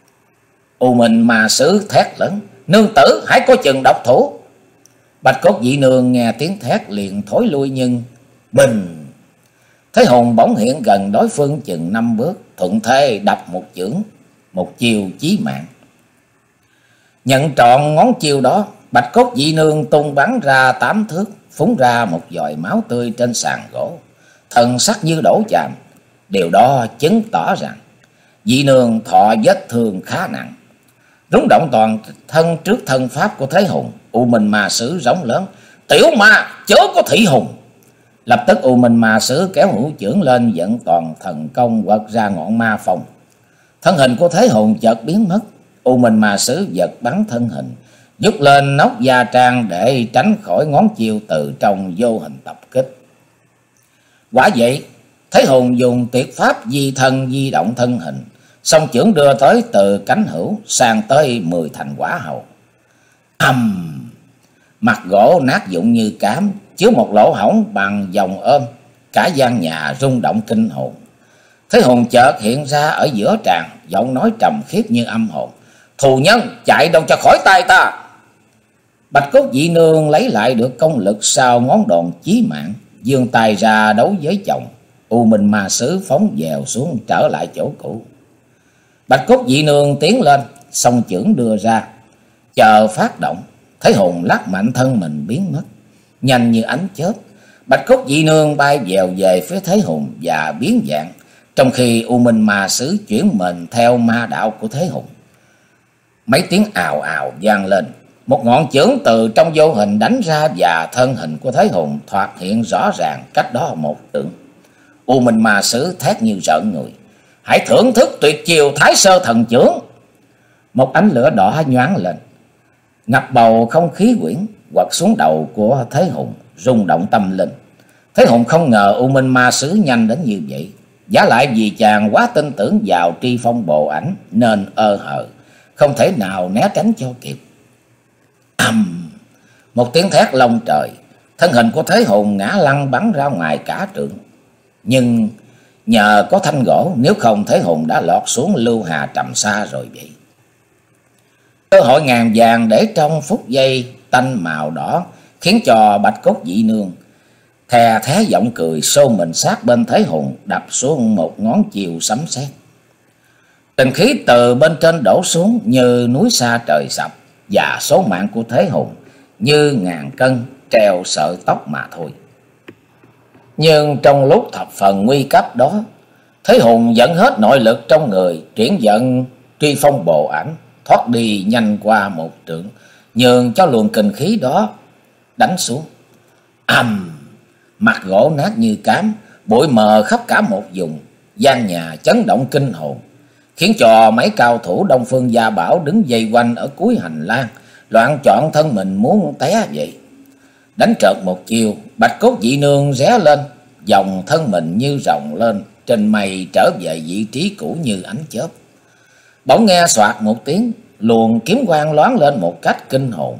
U Minh Ma Sứ thét lớn: "Nương tử, hãy coi chừng độc thủ!" Bạch Cốt Dị Nương nghe tiếng thét liền thối lui, nhưng bình Thế Hùng bỗng hiện gần đối phương chừng năm bước, thuận thế đập một chưởng, một chiêu chí mạng. Nhận trọn ngón chiêu đó, Bạch Cốt Dị Nương tung bắn ra tám thước, phúng ra một giọt máu tươi trên sàn gỗ, thần sắc như đổ chạm. Điều đó chứng tỏ rằng Dị Nương thọ vết thương khá nặng. Rúng động toàn thân trước thân pháp của Thế Hùng, U Minh Ma Sứ rống lớn: "Tiểu ma, chớ có thị hùng!" Lập tức U Minh Ma Sứ kéo hữu chưởng lên, dẫn toàn thần công quật ra ngọn ma phong. Thân hình của Thế Hùng chợt biến mất. U Minh Ma Sứ giật bắn thân hình, nhúc lên nóc gia trang để tránh khỏi ngón chiêu từ trong vô hình tập kích. Quả vậy, Thế Hùng dùng tuyệt pháp di thân di động thân hình, song chưởng đưa tới từ cánh hữu sang tới mười thành quả hầu. Ầm! Mặt gỗ nát vụn như cám, chứa một lỗ hổng bằng vòng ôm, cả gian nhà rung động kinh hồn. Thế Hùng chợt hiện ra ở giữa tràng, giọng nói trầm khiếp như âm hồn: "Thù nhân, chạy đâu cho khỏi tay ta!" Bạch Cốt Dị Nương lấy lại được công lực sau ngón đòn chí mạng, giương tay ra đấu với chồng. U Minh Ma Sứ phóng dèo xuống trở lại chỗ cũ. Bạch Cốt Dị Nương tiến lên, song chưởng đưa ra, chờ phát động. Thế Hùng lắc mạnh thân mình biến mất. Nhanh như ánh chớp, Bạch Cốt Dị Nương bay dèo về phía Thế Hùng và biến dạng, trong khi U Minh Ma Sứ chuyển mình theo ma đạo của Thế Hùng. Mấy tiếng ào ào vang lên, một ngọn chưởng từ trong vô hình đánh ra và thân hình của Thế Hùng thoạt hiện rõ ràng cách đó một trượng. U Minh Ma Sứ thét như rợn người: "Hãy thưởng thức tuyệt chiêu Thái Sơ Thần Chưởng!" Một ánh lửa đỏ nhoáng lên, ngập bầu không khí quyển, quật xuống đầu của Thế Hùng, rung động tâm linh. Thế Hùng không ngờ U Minh Ma Sứ nhanh đến như vậy, giả lại vì chàng quá tin tưởng vào Tri Phong Bộ Ảnh nên ơ hờ, không thể nào né tránh cho kịp. Ầm! Một tiếng thét long trời, thân hình của Thế Hùng ngã lăn bắn ra ngoài cả trượng. Nhưng nhờ có thanh gỗ, nếu không Thế Hùng đã lọt xuống lưu hà trầm xa rồi vậy. Cơ hội ngàn vàng để trong phút giây tanh màu đỏ khiến cho Bạch Cốt Dị Nương thè thé giọng cười, xô mình sát bên Thế Hùng, đập xuống một ngón chiều sấm sét. Tình khí từ bên trên đổ xuống như núi xa trời sập, và số mạng của Thế Hùng như ngàn cân treo sợi tóc mà thôi. Nhưng trong lúc thập phần nguy cấp đó, Thế Hùng dẫn hết nội lực trong người, chuyển dẫn Tri Phong Bộ Ảnh, thoát đi nhanh qua một trượng, nhường cho luồng kinh khí đó đánh xuống. Ầm! Mặt gỗ nát như cám, bụi mờ khắp cả một vùng, gian nhà chấn động kinh hồn, khiến cho mấy cao thủ Đông Phương Gia Bảo đứng vây quanh ở cuối hành lang, loạn chọn thân mình muốn té vậy. Đánh trợt một chiều, Bạch Cốt Dị Nương ré lên, dòng thân mình như rồng lên trên mây, trở về vị trí cũ như ánh chớp. Bỗng nghe xoạt một tiếng, luồng kiếm quang loáng lên một cách kinh hồn.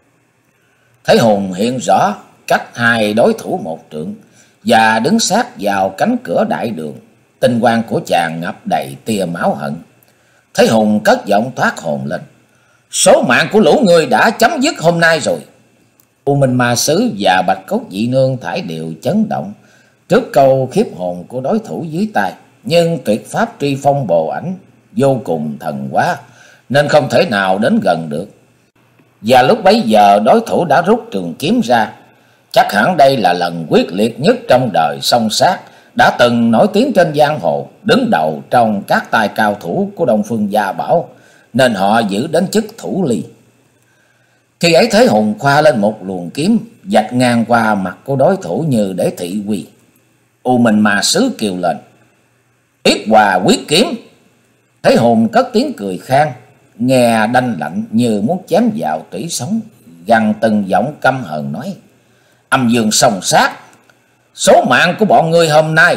Thế Hùng hiện rõ cách hai đối thủ một trượng và đứng sát vào cánh cửa đại đường. Tinh quang của chàng ngập đầy tia máu hận. Thế Hùng cất giọng thoát hồn lên: "Số mạng của lũ người đã chấm dứt hôm nay rồi." U Minh Ma Sứ và Bạch Cốt Dị Nương thải đều chấn động trước câu khiếp hồn của đối thủ dưới tay, nhưng tuyệt pháp Tri Phong Bộ Ảnh vô cùng thần quá nên không thể nào đến gần được. Và lúc bấy giờ đối thủ đã rút trường kiếm ra, chắc hẳn đây là lần quyết liệt nhất trong đời song sát đã từng nổi tiếng trên giang hồ, đứng đầu trong các tài cao thủ của Đông Phương Gia Bảo, nên họ giữ đến chức thủ ly. Khi ấy Thế Hùng khoa lên một luồng kiếm, vạch ngang qua mặt của đối thủ như để thị uy. U Minh Ma Sứ kêu lên: Yết Hòa Quyết Kiếm! Thế Hùng cất tiếng cười khang, nghe đanh lạnh như muốn chém vào tủy sống, gằn từng giọng căm hờn nói: Âm Dương Song Sát, số mạng của bọn ngươi hôm nay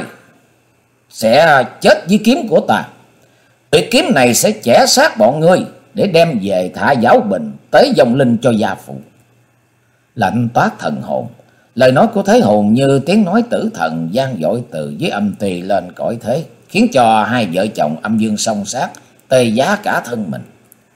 sẽ chết với kiếm của ta. Tuyệt kiếm này sẽ chẻ xác bọn ngươi để đem về thả Giáo Bình tế vong linh cho gia phụ. Lạnh toát thần hồn, lời nói của Thế Hùng như tiếng nói tử thần vang dội từ dưới âm tỳ lên cõi thế, khiến cho hai vợ chồng Âm Dương Song Sát tê giá cả thân mình.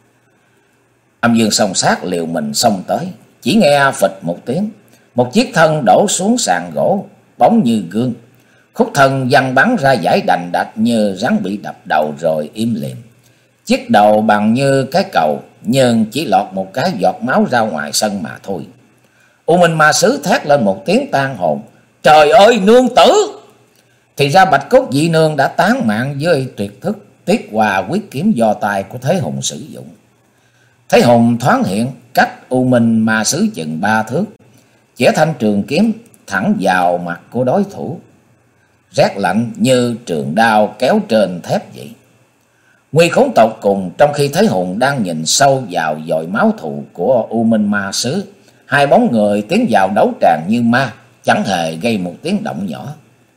Âm Dương Song Sát liều mình xông tới, chỉ nghe phịch một tiếng, một chiếc thân đổ xuống sàn gỗ, bóng như gương. Khúc thân văng bắn ra dải đành đạch như rắn bị đập đầu rồi im lìm. Chiếc đầu bằng như cái cầu, nhưng chỉ lọt một cái giọt máu ra ngoài sân mà thôi. U Minh Ma Sứ thét lên một tiếng tan hồn: Trời ơi nương tử! Thì ra Bạch Cốt Dị Nương đã tán mạng với tuyệt thức Tiết Hòa Quyết Kiếm do tài của Thế Hùng sử dụng. Thế Hùng thoáng hiện cách U Minh Ma Sứ chừng ba thước, chĩa thanh trường kiếm thẳng vào mặt của đối thủ, rét lạnh như trường đao kéo trên thép vậy. Nguy khốn tột cùng, trong khi Thế Hùng đang nhìn sâu vào dòi máu thù của U Minh Ma Sứ, hai bóng người tiến vào đấu tràng như ma, chẳng hề gây một tiếng động nhỏ.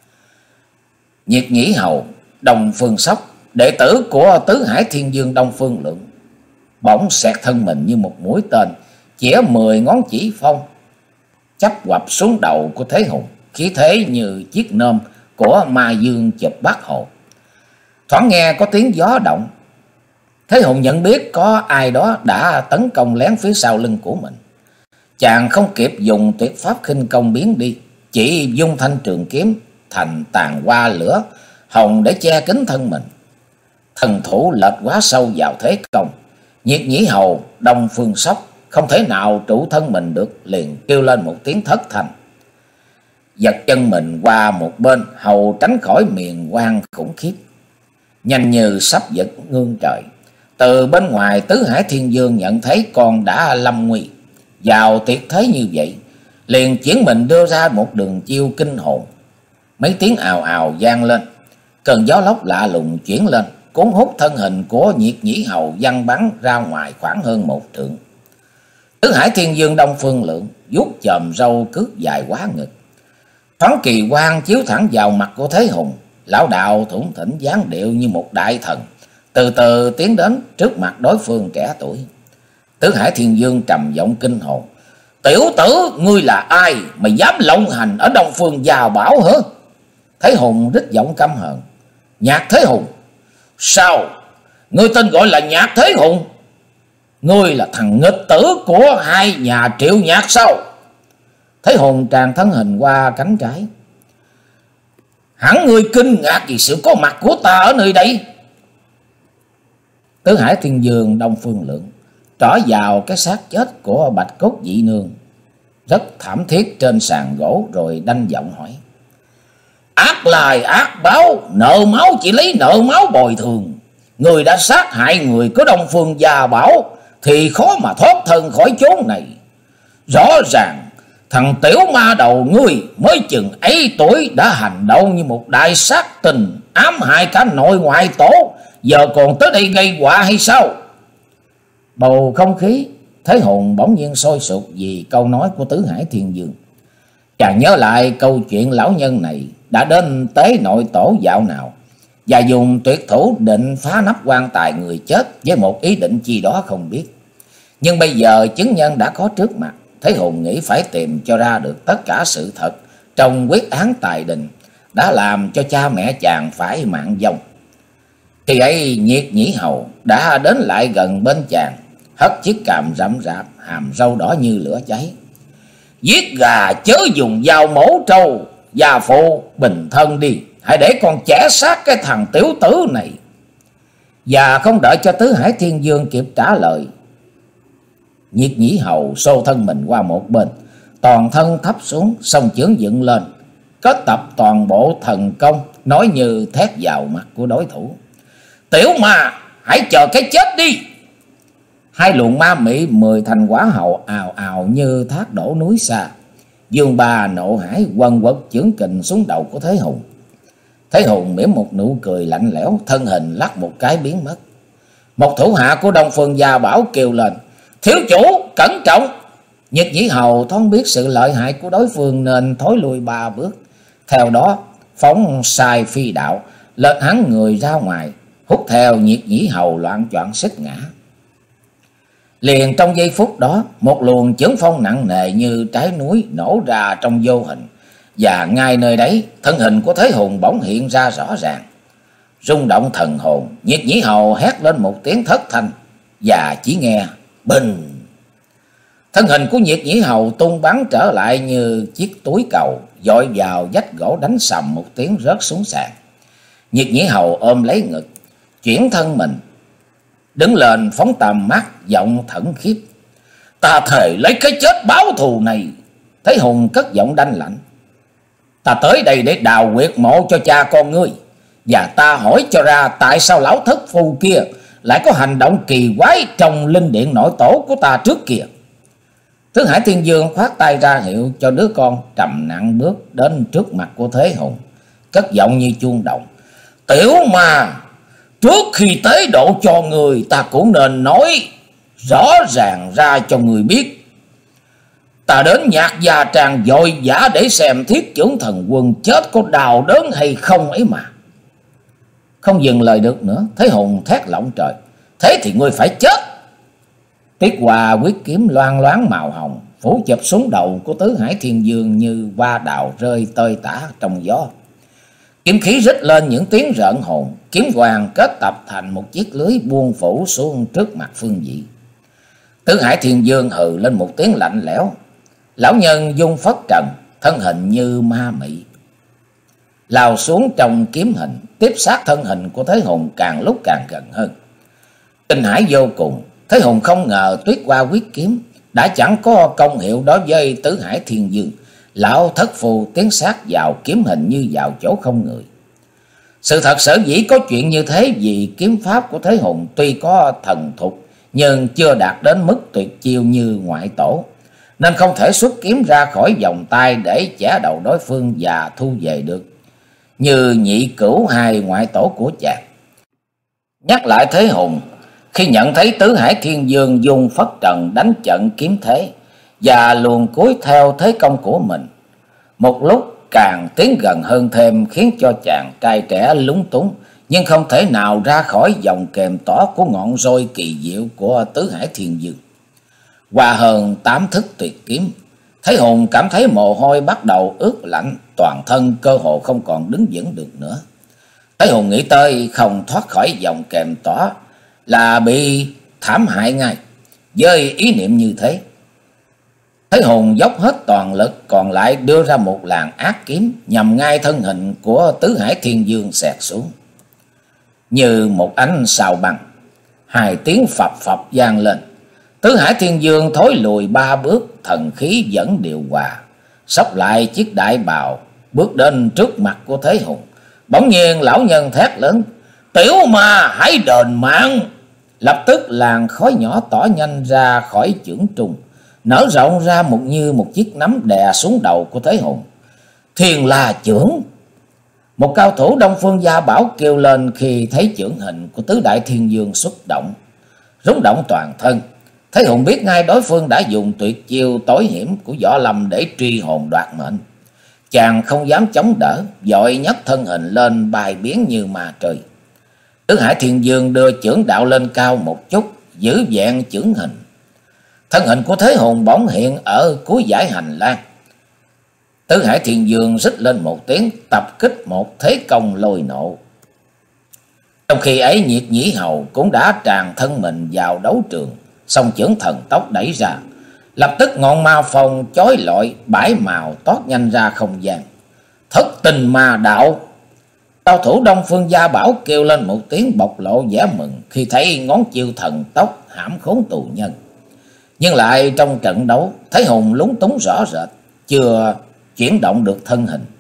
Nhiệt Nhĩ Hầu, Đông Phương Sóc, đệ tử của Tứ Hải Thiên Dương Đông Phương Lượng, bỗng xẹt thân mình như một mũi tên, chĩa mười ngón chỉ phong chắp quặp xuống đầu của Thế Hùng, khí thế như chiếc nôm của ma dương chụp Bát Hồ. Thoáng nghe có tiếng gió động, Thế Hùng nhận biết có ai đó đã tấn công lén phía sau lưng của mình. Chàng không kịp dùng tuyệt pháp khinh công biến đi, chỉ dung thanh trường kiếm thành tàn hoa lửa hồng để che kín thân mình. Thần thủ lệch quá sâu vào thế công, Nhiệt Nhĩ Hầu, Đông Phương Sóc không thể nào trụ thân mình được, liền kêu lên một tiếng thất thanh, giật chân mình qua một bên hầu tránh khỏi miền quang khủng khiếp, nhanh như sắp giật ngưng trời. Từ bên ngoài Tứ Hải Thiên Dương nhận thấy con đã lâm nguy, vào tuyệt thế như vậy, liền chuyển mình đưa ra một đường chiêu kinh hồn. Mấy tiếng ào ào vang lên, cơn gió lốc lạ lùng chuyển lên, cuốn hút thân hình của Nhiệt Nhĩ Hầu văng bắn ra ngoài khoảng hơn một trượng. Tứ Hải Thiên Dương Đông Phương Lượng vuốt chòm râu cước dài quá ngực, thoáng kỳ quang chiếu thẳng vào mặt của Thế Hùng. Lão đạo thủng thỉnh dáng điệu như một đại thần, từ từ tiến đến trước mặt đối phương trẻ tuổi. Tứ Hải Thiên Dương trầm giọng kinh hồn: Tiểu tử, ngươi là ai mà dám lộng hành ở Đông Phương Gia Bảo hả? Thế Hùng rít giọng căm hờn: Nhạc Thế Hùng? Sao? Ngươi tên gọi là Nhạc Thế Hùng? Ngươi là thằng nghịch tử của hai nhà Triệu Nhạc sao? Thế Hùng tràn thân hình qua cánh trái. Hẳn ngươi kinh ngạc vì sự có mặt của ta ở nơi đây. Tứ Hải Thiên Dương Đông Phương Lượng trỏ vào cái xác chết của Bạch Cốt Dị Nương rất thảm thiết trên sàn gỗ, rồi đanh giọng hỏi: Ác lai ác báo, nợ máu chỉ lấy nợ máu bồi thường. Người đã sát hại người của Đông Phương Gia Bảo thì khó mà thoát thân khỏi chốn này. Rõ ràng thằng tiểu ma đầu ngươi mới chừng ấy tuổi đã hành động như một đại sát tình, ám hại cả nội ngoại tổ, giờ còn tới đây gây họa hay sao? Bầu không khí Thế Hùng bỗng nhiên sôi sục vì câu nói của Tứ Hải Thiên Dương. Chàng nhớ lại câu chuyện lão nhân này đã đến tế nội tổ dạo nào, và dùng tuyệt thủ định phá nắp quan tài người chết với một ý định chi đó không biết. Nhưng bây giờ chứng nhân đã có trước mặt, Thế Hùng nghĩ phải tìm cho ra được tất cả sự thật trong quyết án tài đình đã làm cho cha mẹ chàng phải mạng vong. Khi ấy Nhiệt Nhĩ Hầu đã đến lại gần bên chàng, hất chiếc cằm rậm rạp, hàm râu đỏ như lửa cháy. Giết gà chớ dùng dao mổ trâu, gia phụ bình thân đi, hãy để con chẻ xác cái thằng tiểu tử này. Và không đợi cho Tứ Hải Thiên Dương kịp trả lời, Nhiệt Nhĩ Hầu xô thân mình qua một bên, toàn thân thấp xuống, song chưởng dựng lên, kết tập toàn bộ thần công, nói như thét vào mặt của đối thủ. Tiểu ma, hãy chờ cái chết đi! Hai luồng ma mị mười thành quả hậu ào ào như thác đổ núi xa. Dương Ba nộ hãi quần quật chưởng kình xuống đầu của Thế Hùng. Thế Hùng mỉm một nụ cười lạnh lẽo, thân hình lắc một cái biến mất. Một thủ hạ của Đông Phương Gia Bảo kêu lên: Thiếu chủ, cẩn trọng! Nhiệt Nhĩ Hầu thoáng biết sự lợi hại của đối phương nên thối lui ba bước. Theo đó phóng sai phi đạo, lật hắn người ra ngoài, hút theo Nhiệt Nhĩ Hầu loạn choạng xích ngã. Liền trong giây phút đó, một luồng chưởng phong nặng nề như trái núi nổ ra trong vô hình, và ngay nơi đấy thân hình của Thế Hùng bỗng hiện ra rõ ràng. Rung động thần hồn, Nhiệt Nhĩ Hầu hét lên một tiếng thất thanh, và chỉ nghe bình. Thân hình của Nhiệt Nhĩ Hầu tung bắn trở lại như chiếc túi cầu, dội vào vách gỗ đánh sầm một tiếng rớt xuống sàn. Nhiệt Nhĩ Hầu ôm lấy ngực, chuyển thân mình, đứng lên phóng tầm mắt, giọng thẫn khiếp: Ta thề lấy cái chết báo thù này. Thế Hùng cất giọng đanh lạnh: Ta tới đây để đào huyệt mộ cho cha con ngươi, và ta hỏi cho ra tại sao lão thất phu kia lại có hành động kỳ quái trong linh điện nội tổ của ta trước kia. Tứ Hải Thiên Dương khoát tay ra hiệu cho đứa con, trầm nặng bước đến trước mặt của Thế Hùng, cất giọng như chuông đồng: Tiểu ma, trước khi tế độ cho người, ta cũng nên nói rõ ràng ra cho người biết. Ta đến Nhạc Gia Trang vội vã để xem Thiết Chưởng Thần Quân chết có đau đớn hay không ấy mà. Không dừng lời được nữa, Thế Hùng thét lỏng trời: Thế thì ngươi phải chết! Tiết Hòa quyết kiếm loang loáng màu hồng phủ chụp xuống đầu của Tứ Hải Thiên Dương như hoa đào rơi tơi tả trong gió. Kiếm khí rít lên những tiếng rợn hồn, kiếm quang kết tập thành một chiếc lưới buông phủ xuống trước mặt Phương Dị. Tứ Hải Thiên Dương hừ lên một tiếng lạnh lẽo. Lão nhân dung phất trần, thân hình như ma mị, lao xuống trong kiếm hình, tiếp sát thân hình của Thế Hùng càng lúc càng gần hơn. Kinh hãi vô cùng, Thế Hùng không ngờ Tuyết Hoa quyết kiếm đã chẳng có công hiệu đối với Tứ Hải Thiên Dương. Lão thất phù tiến sát vào kiếm hình như vào chỗ không người. Sự thật sở dĩ có chuyện như thế vì kiếm pháp của Thế Hùng tuy có thần thục nhưng chưa đạt đến mức tuyệt chiêu như ngoại tổ, nên không thể xuất kiếm ra khỏi vòng tay để chẻ đầu đối phương và thu về được như nhị cửu hai ngoại tổ của chàng. Nhắc lại Thế Hùng, khi nhận thấy Tứ Hải Thiên Dương dùng phất trần đánh trận kiếm thế và luồn cuối theo thế công của mình, một lúc càng tiến gần hơn thêm, khiến cho chàng trai trẻ lúng túng nhưng không thể nào ra khỏi vòng kềm tỏa của ngọn roi kỳ diệu của Tứ Hải Thiên Dương. Qua hơn tám thức tuyệt kiếm, Thế Hùng cảm thấy mồ hôi bắt đầu ướt lạnh, toàn thân cơ hồ không còn đứng vững được nữa. Thế Hùng nghĩ tới không thoát khỏi vòng kềm tỏa là bị thảm hại ngay. Với ý niệm như thế, Thế Hùng dốc hết toàn lực còn lại đưa ra một làn ác kiếm nhằm ngay thân hình của Tứ Hải Thiên Dương xẹt xuống. Như một ánh sao băng, hai tiếng phập phập vang lên. Tứ Hải Thiên Dương thối lùi ba bước, thần khí vẫn điều hòa, xốc lại chiếc đại bào, bước đến trước mặt của Thế Hùng. Bỗng nhiên lão nhân thét lớn: Tiểu ma, hãy đền mạng! Lập tức làn khói nhỏ tỏ nhanh ra khỏi chưởng trùng, nở rộng ra một như một chiếc nắm đè xuống đầu của Thế Hùng. Thiên La Chưởng! Một cao thủ Đông Phương Gia Bảo kêu lên khi thấy chưởng hình của Tứ Đại Thiên Dương xuất động, rung động toàn thân. Thế Hùng biết ngay đối phương đã dùng tuyệt chiêu tối hiểm của Võ Lâm để truy hồn đoạt mệnh. Chàng không dám chống đỡ, vội nhấc thân hình lên bài biến như ma trời. Tứ Hải Thiên Dương đưa chưởng đạo lên cao một chút, giữ vẹn chưởng hình. Thân hình của Thế Hùng bỗng hiện ở cuối dãy hành lang. Tứ Hải Thiên Dương rít lên một tiếng, tập kích một thế công lôi nộ. Trong khi ấy, Nhiệt Nhĩ Hầu cũng đã tràn thân mình vào đấu trường, song chưởng thần tốc đẩy ra, lập tức ngọn ma phong chói lọi bãi màu tót nhanh ra không gian. Thất tình ma đạo! Cao thủ Đông Phương Gia Bảo kêu lên một tiếng, bộc lộ vẻ mừng khi thấy ngón chiêu thần tốc hãm khốn tù nhân. Nhưng lại trong trận đấu, Thế Hùng lúng túng rõ rệt, chưa chuyển động được thân hình.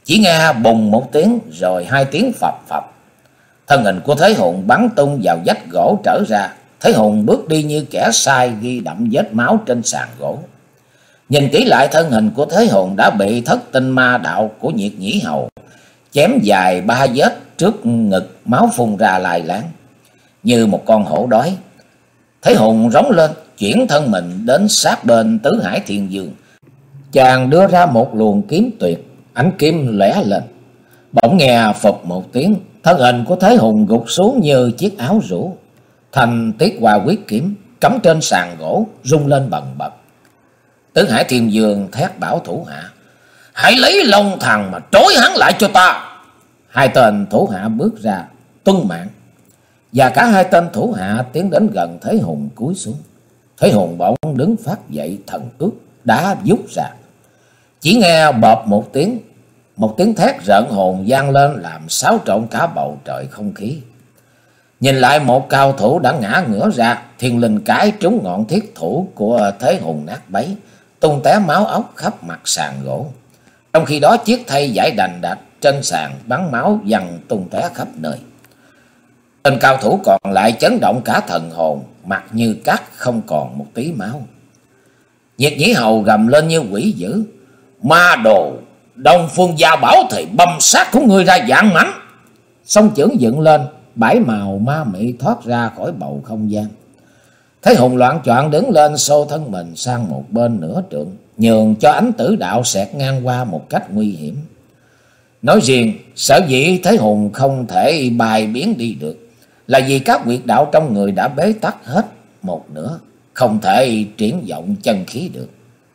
Chỉ nghe bùng một tiếng rồi hai tiếng phập phập. Thân hình của Thế Hùng bắn tung vào vách gỗ trở ra. Thế Hùng bước đi như kẻ sai, ghi đậm vết máu trên sàn gỗ. Nhìn kỹ lại, thân hình của Thế Hùng đã bị thất tinh ma đạo của Nhiệt Nhĩ Hầu chém dài ba vết trước ngực, máu phun ra lai láng như một con hổ đói. Thế Hùng rống lên, chuyển thân mình đến sát bên Tứ Hải Thiên Dương. Chàng đưa ra một luồng kiếm tuyệt, ánh kiếm lóe lên. Bỗng nghe phụt một tiếng, thân hình của Thế Hùng gục xuống như chiếc áo rũ. Thành Tiết Hoa Quyết kiếm cắm trên sàn gỗ rung lên bần bật. Tứ Hải Thiên Dương thét bảo thủ hạ: hãy lấy Long Thần mà trói hắn lại cho ta. Hai tên thủ hạ bước ra tuân mạng, và cả hai tên thủ hạ tiến đến gần Thế Hùng cúi xuống. Thế Hùng bỗng đứng phát dậy, thần ước đá vút ra. Chỉ nghe bợp một tiếng, một tiếng thét rợn hồn vang lên làm xáo trộn cả bầu trời không khí. Nhìn lại, một cao thủ đã ngã ngửa ra, thiên linh cái trúng ngọn thiết thủ của Thế Hùng nát bấy, tung té máu óc khắp mặt sàn gỗ. Trong khi đó, chiếc thây vải đành đạch trên sàn bắn máu văng tung té khắp nơi. Tên cao thủ còn lại chấn động cả thần hồn, mặt như cát, không còn một tí máu. Nhiệt Nhĩ Hầu gầm lên như quỷ dữ: ma đồ, Đông Phương Gia Bảo thì băm xác của ngươi ra vạn mảnh. Song chưởng dựng lên, bảy màu ma mị thoát ra khỏi bầu không gian. Thế Hùng loạng choạng đứng lên, xô thân mình sang một bên nửa trượng, nhường cho ánh tử đạo xẹt ngang qua một cách nguy hiểm. Nói riêng, sở dĩ Thế Hùng không thể bài biến đi được là vì các huyệt đạo trong người đã bế tắc hết một nửa, không thể triển vọng chân khí được.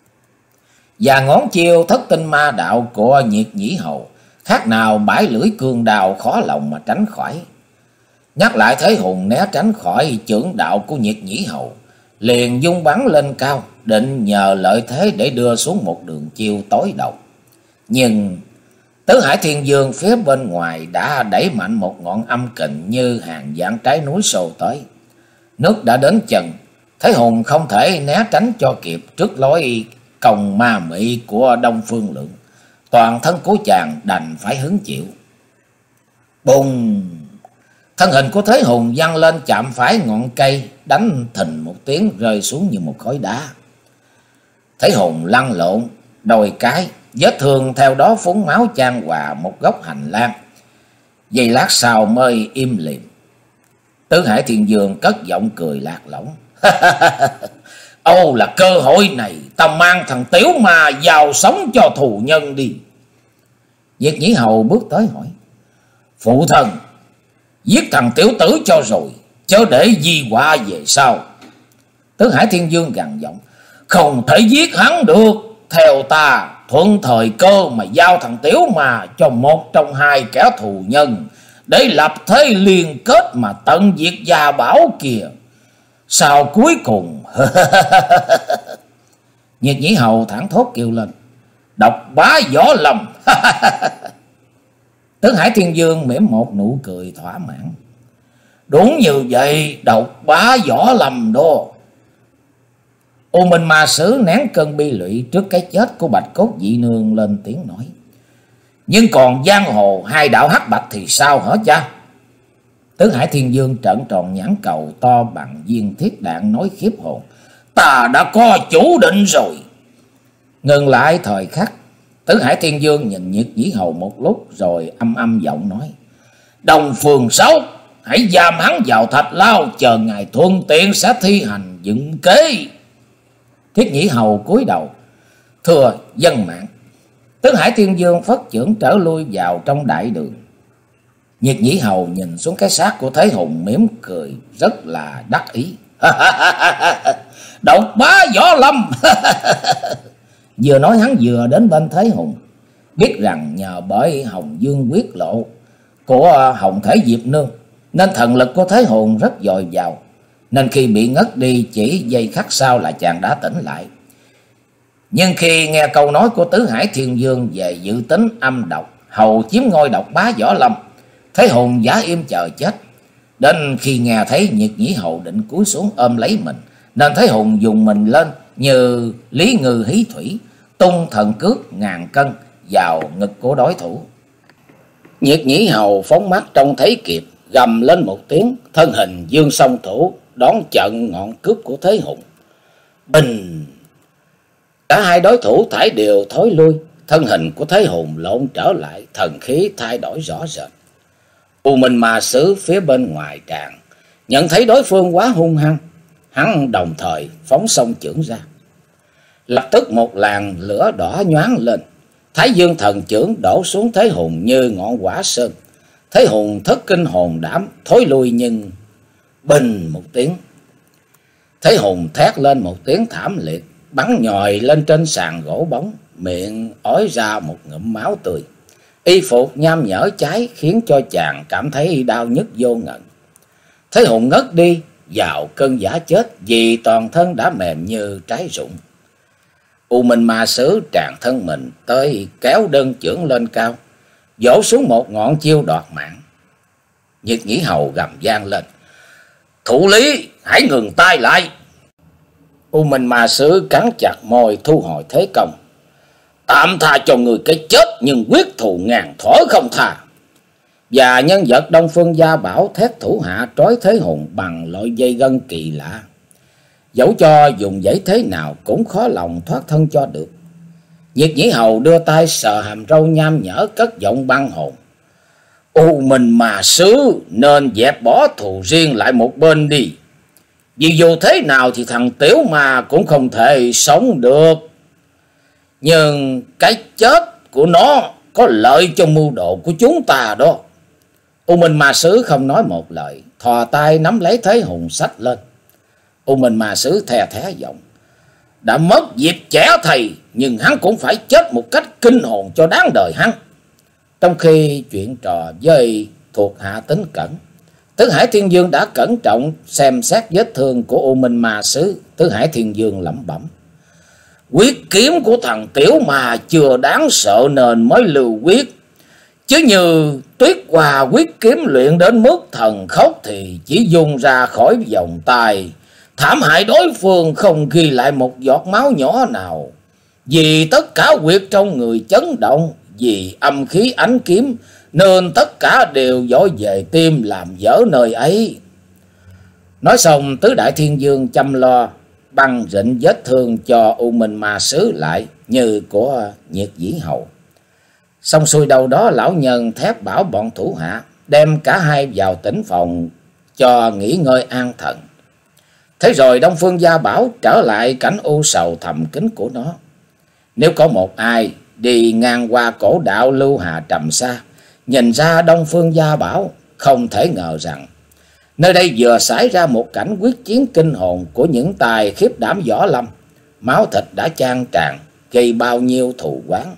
Và ngón chiêu thất tinh ma đạo của Nhiệt Nhĩ Hầu khác nào bãi lưỡi cương đào, khó lòng mà tránh khỏi. Nhắc lại, Thế Hùng né tránh khỏi chưởng đạo của Nhiệt Nhĩ Hầu, liền dung bắn lên cao, định nhờ lợi thế để đưa xuống một đường chiêu tối độc. Nhưng Tứ Hải Thiên Dương phía bên ngoài đã đẩy mạnh một ngọn âm kình như hàng vạn trái núi xô tới. Nước đã đến chân, Thế Hùng không thể né tránh cho kịp trước lối công ma mị của Đông Phương Lượng. Toàn thân của chàng đành phải hứng chịu. Bùng! Thân hình của Thế Hùng văng lên chạm phải ngọn cây, đánh thình một tiếng rơi xuống như một khối đá. Thế Hùng lăn lộn đôi cái, vết thương theo đó phúng máu chan hòa một góc hành lang. Giây lát sau mới im lìm. Tứ Hải Thiên Dương cất giọng cười lạc lõng: âu là cơ hội này, ta mang thằng Tiểu Ma vào sống cho thù nhân đi. Nhiệt Nhĩ Hầu bước tới hỏi: phụ thân, giết thằng tiểu tử cho rồi, chớ để di họa về sau. Tứ Hải Thiên Dương gằn giọng: không thể giết hắn được. Theo ta, thuận thời cơ mà giao thằng Tiểu Ma cho một trong hai kẻ thù nhân, để lập thế liên kết mà tận diệt Gia Bảo kìa. Sao cuối cùng Nhiệt Nhĩ Hầu thẳng thốt kêu lên: độc bá Võ Lâm. Tứ Hải Thiên Dương mỉm một nụ cười thỏa mãn: đúng như vậy, độc bá Võ Lâm đó. U Minh Ma Sứ nén cơn bi lụy trước cái chết của Bạch Cốt Dị Nương, lên tiếng nói: nhưng còn giang hồ hai đạo hắc bạch thì sao hả cha? Tứ Hải Thiên Dương trợn tròn nhãn cầu to bằng viên thiết đạn, nói khiếp hồn: ta đã có chủ định rồi. Ngừng lại thời khắc, Tứ Hải Thiên Dương nhìn Nhiệt Nhĩ Hầu một lúc rồi âm âm giọng nói: Đông Phương Sáu, hãy giam hắn vào thạch lao, chờ ngày thuận tiện sẽ thi hành dựng kế. Thiết Nhĩ Hầu cúi đầu: thưa dân mạng. Tứ Hải Thiên Dương phất chưởng trở lui vào trong đại đường. Nhiệt Nhĩ Hầu nhìn xuống cái xác của Thế Hùng mỉm cười rất là đắc ý: độc bá Võ Lâm. Vừa nói hắn vừa đến bên Thế Hùng, biết rằng nhờ bởi Hồng Dương quyết lộ của Hồng Thể Diệp Nương nên thần lực của Thế Hùng rất dồi dào, nên khi bị ngất đi chỉ giây khắc sau là chàng đã tỉnh lại. Nhưng khi nghe câu nói của Tứ Hải Thiên Dương về dự tính âm độc hầu chiếm ngôi độc bá Võ Lâm, Thế Hùng giả im chờ chết. Đến khi nghe thấy Nhiệt Nhĩ Hầu định cúi xuống ôm lấy mình, nên Thế Hùng dùng mình lên như Lý Ngư hí thủy, tung thần cước ngàn cân vào ngực của đối thủ. Nhiệt Nhĩ Hầu phóng mắt trông thấy kịp, gầm lên một tiếng, thân hình dương song thủ đón trận ngọn cướp của Thế Hùng. Bình! Cả hai đối thủ thảy đều thối lui, thân hình của Thế Hùng lộn trở lại, thần khí thay đổi rõ rệt. U Minh Ma Sứ phía bên ngoài tràng nhận thấy đối phương quá hung hăng, hắn đồng thời phóng song chưởng ra. Lập tức một làn lửa đỏ nhoáng lên, Thái Dương thần chưởng đổ xuống Thế Hùng như ngọn quả sơn. Thế Hùng thất kinh hồn đảm thối lui, nhưng bình một tiếng, Thế Hùng thét lên một tiếng thảm liệt, bắn nhòi lên trên sàn gỗ bóng, miệng ói ra một ngụm máu tươi. Y phục nham nhở cháy khiến cho chàng cảm thấy đau nhức vô ngần. Thế Hùng ngất đi vào cơn giả chết vì toàn thân đã mềm như trái rụng. U Minh Ma Sứ tràn thân mình tới kéo đơn chưởng lên cao, vỗ xuống một ngọn chiêu đoạt mạng. Nhiệt Nhĩ Hầu gầm vang lên: Thủ lý, hãy ngừng tay lại! U Minh Ma Sứ cắn chặt môi thu hồi thế công. Tạm tha cho người cái chết, nhưng quyết thù ngàn thuở không tha. Và nhân vật Đông Phương Gia Bảo thét thủ hạ trói Thế Hùng bằng loại dây gân kỳ lạ. Dẫu cho dùng giấy thế nào cũng khó lòng thoát thân cho được. Nhiệt Nhĩ Hầu đưa tay sờ hàm râu nham nhở, cất giọng băng hồn: U Minh Ma Sứ nên dẹp bỏ thù riêng lại một bên đi. Vì dù thế nào thì thằng Tiểu Ma cũng không thể sống được. Nhưng cái chết của nó có lợi cho mưu đồ của chúng ta đó. U Minh Ma Sứ không nói một lời, thò tay nắm lấy Thế Hùng xách lên. U Minh Ma Sứ thè thé giọng: Đã mất dịp trẻ thầy, nhưng hắn cũng phải chết một cách kinh hồn cho đáng đời hắn. Trong khi chuyện trò với thuộc hạ tín cẩn, Tứ Hải Thiên Dương đã cẩn trọng xem xét vết thương của U Minh Ma Sứ. Tứ Hải Thiên Dương lẩm bẩm: Quyết kiếm của thằng Tiểu Ma chưa đáng sợ nên mới lưu quyết. Chứ như Tuyết Hoa quyết kiếm luyện đến mức thần khốc thì chỉ dùng ra khỏi vòng tay, thảm hại đối phương không ghi lại một giọt máu nhỏ nào. Vì tất cả huyệt trong người chấn động, vì âm khí ánh kiếm, nên tất cả đều dội về tim làm dở nơi ấy. Nói xong, Tứ Đại Thiên Dương chăm lo băng rịnh vết thương cho U Minh Ma Sứ lại như của Nhiệt Nhĩ Hầu. Xong xuôi đâu đó, lão nhân thép bảo bọn thủ hạ đem cả hai vào tĩnh phòng cho nghỉ ngơi an thần. Thế rồi Đông Phương Gia Bảo trở lại cảnh u sầu thầm kín của nó. Nếu có một ai đi ngang qua cổ đạo Lưu Hà Trầm Sa, nhìn ra Đông Phương Gia Bảo, không thể ngờ rằng nơi đây vừa xảy ra một cảnh quyết chiến kinh hồn của những tài khiếp đảm võ lâm. Máu thịt đã chan tràn, gây bao nhiêu thù oán.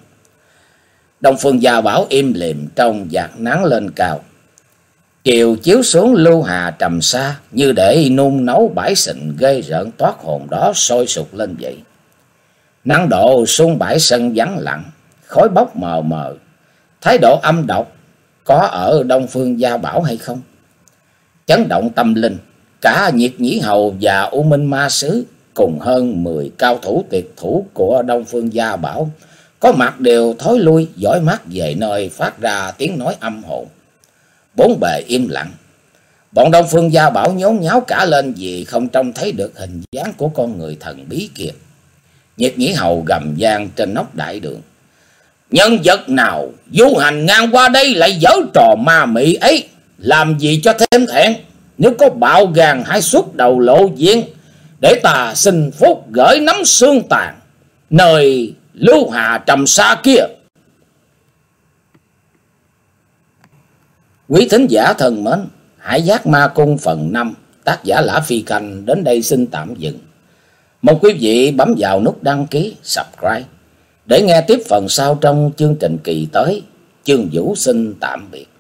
Đông Phương Gia Bảo im lìm trong vạt nắng lên cao. Chiều chiếu xuống Lưu Hà Trầm Sa như để nung nấu bãi sình gây rợn toát hồn đó sôi sục lên vậy. Nắng độ xuống bãi sân vắng lặng, khói bốc mờ mờ. Thái độ âm độc có ở Đông Phương Gia Bảo hay không? Chấn động tâm linh, cả Nhiệt Nhĩ Hầu và U Minh Ma Sứ cùng hơn mười cao thủ tuyệt thủ của Đông Phương Gia Bảo có mặt đều thối lui, dõi mắt về nơi phát ra tiếng nói âm hồn. Bốn bề im lặng. Bọn Đông Phương Gia Bảo nhốn nháo cả lên vì không trông thấy được hình dáng của con người thần bí kia. Nhiệt Nhĩ Hầu gầm vang trên nóc đại đường: Nhân vật nào du hành ngang qua đây lại giở trò ma mị ấy, làm gì cho thêm thẹn. Nếu có bạo gan hãy xuất đầu lộ diện, để ta xin phúc gửi nắm xương tàn nơi Lưu Hà Trầm Sa kia. Quý thính giả thân mến, Hải Giác Ma Cung phần năm, tác giả Lã Phi Khanh đến đây xin tạm dừng. Mong quý vị bấm vào nút đăng ký, subscribe để nghe tiếp phần sau trong chương trình kỳ tới. Chương Vũ xin tạm biệt.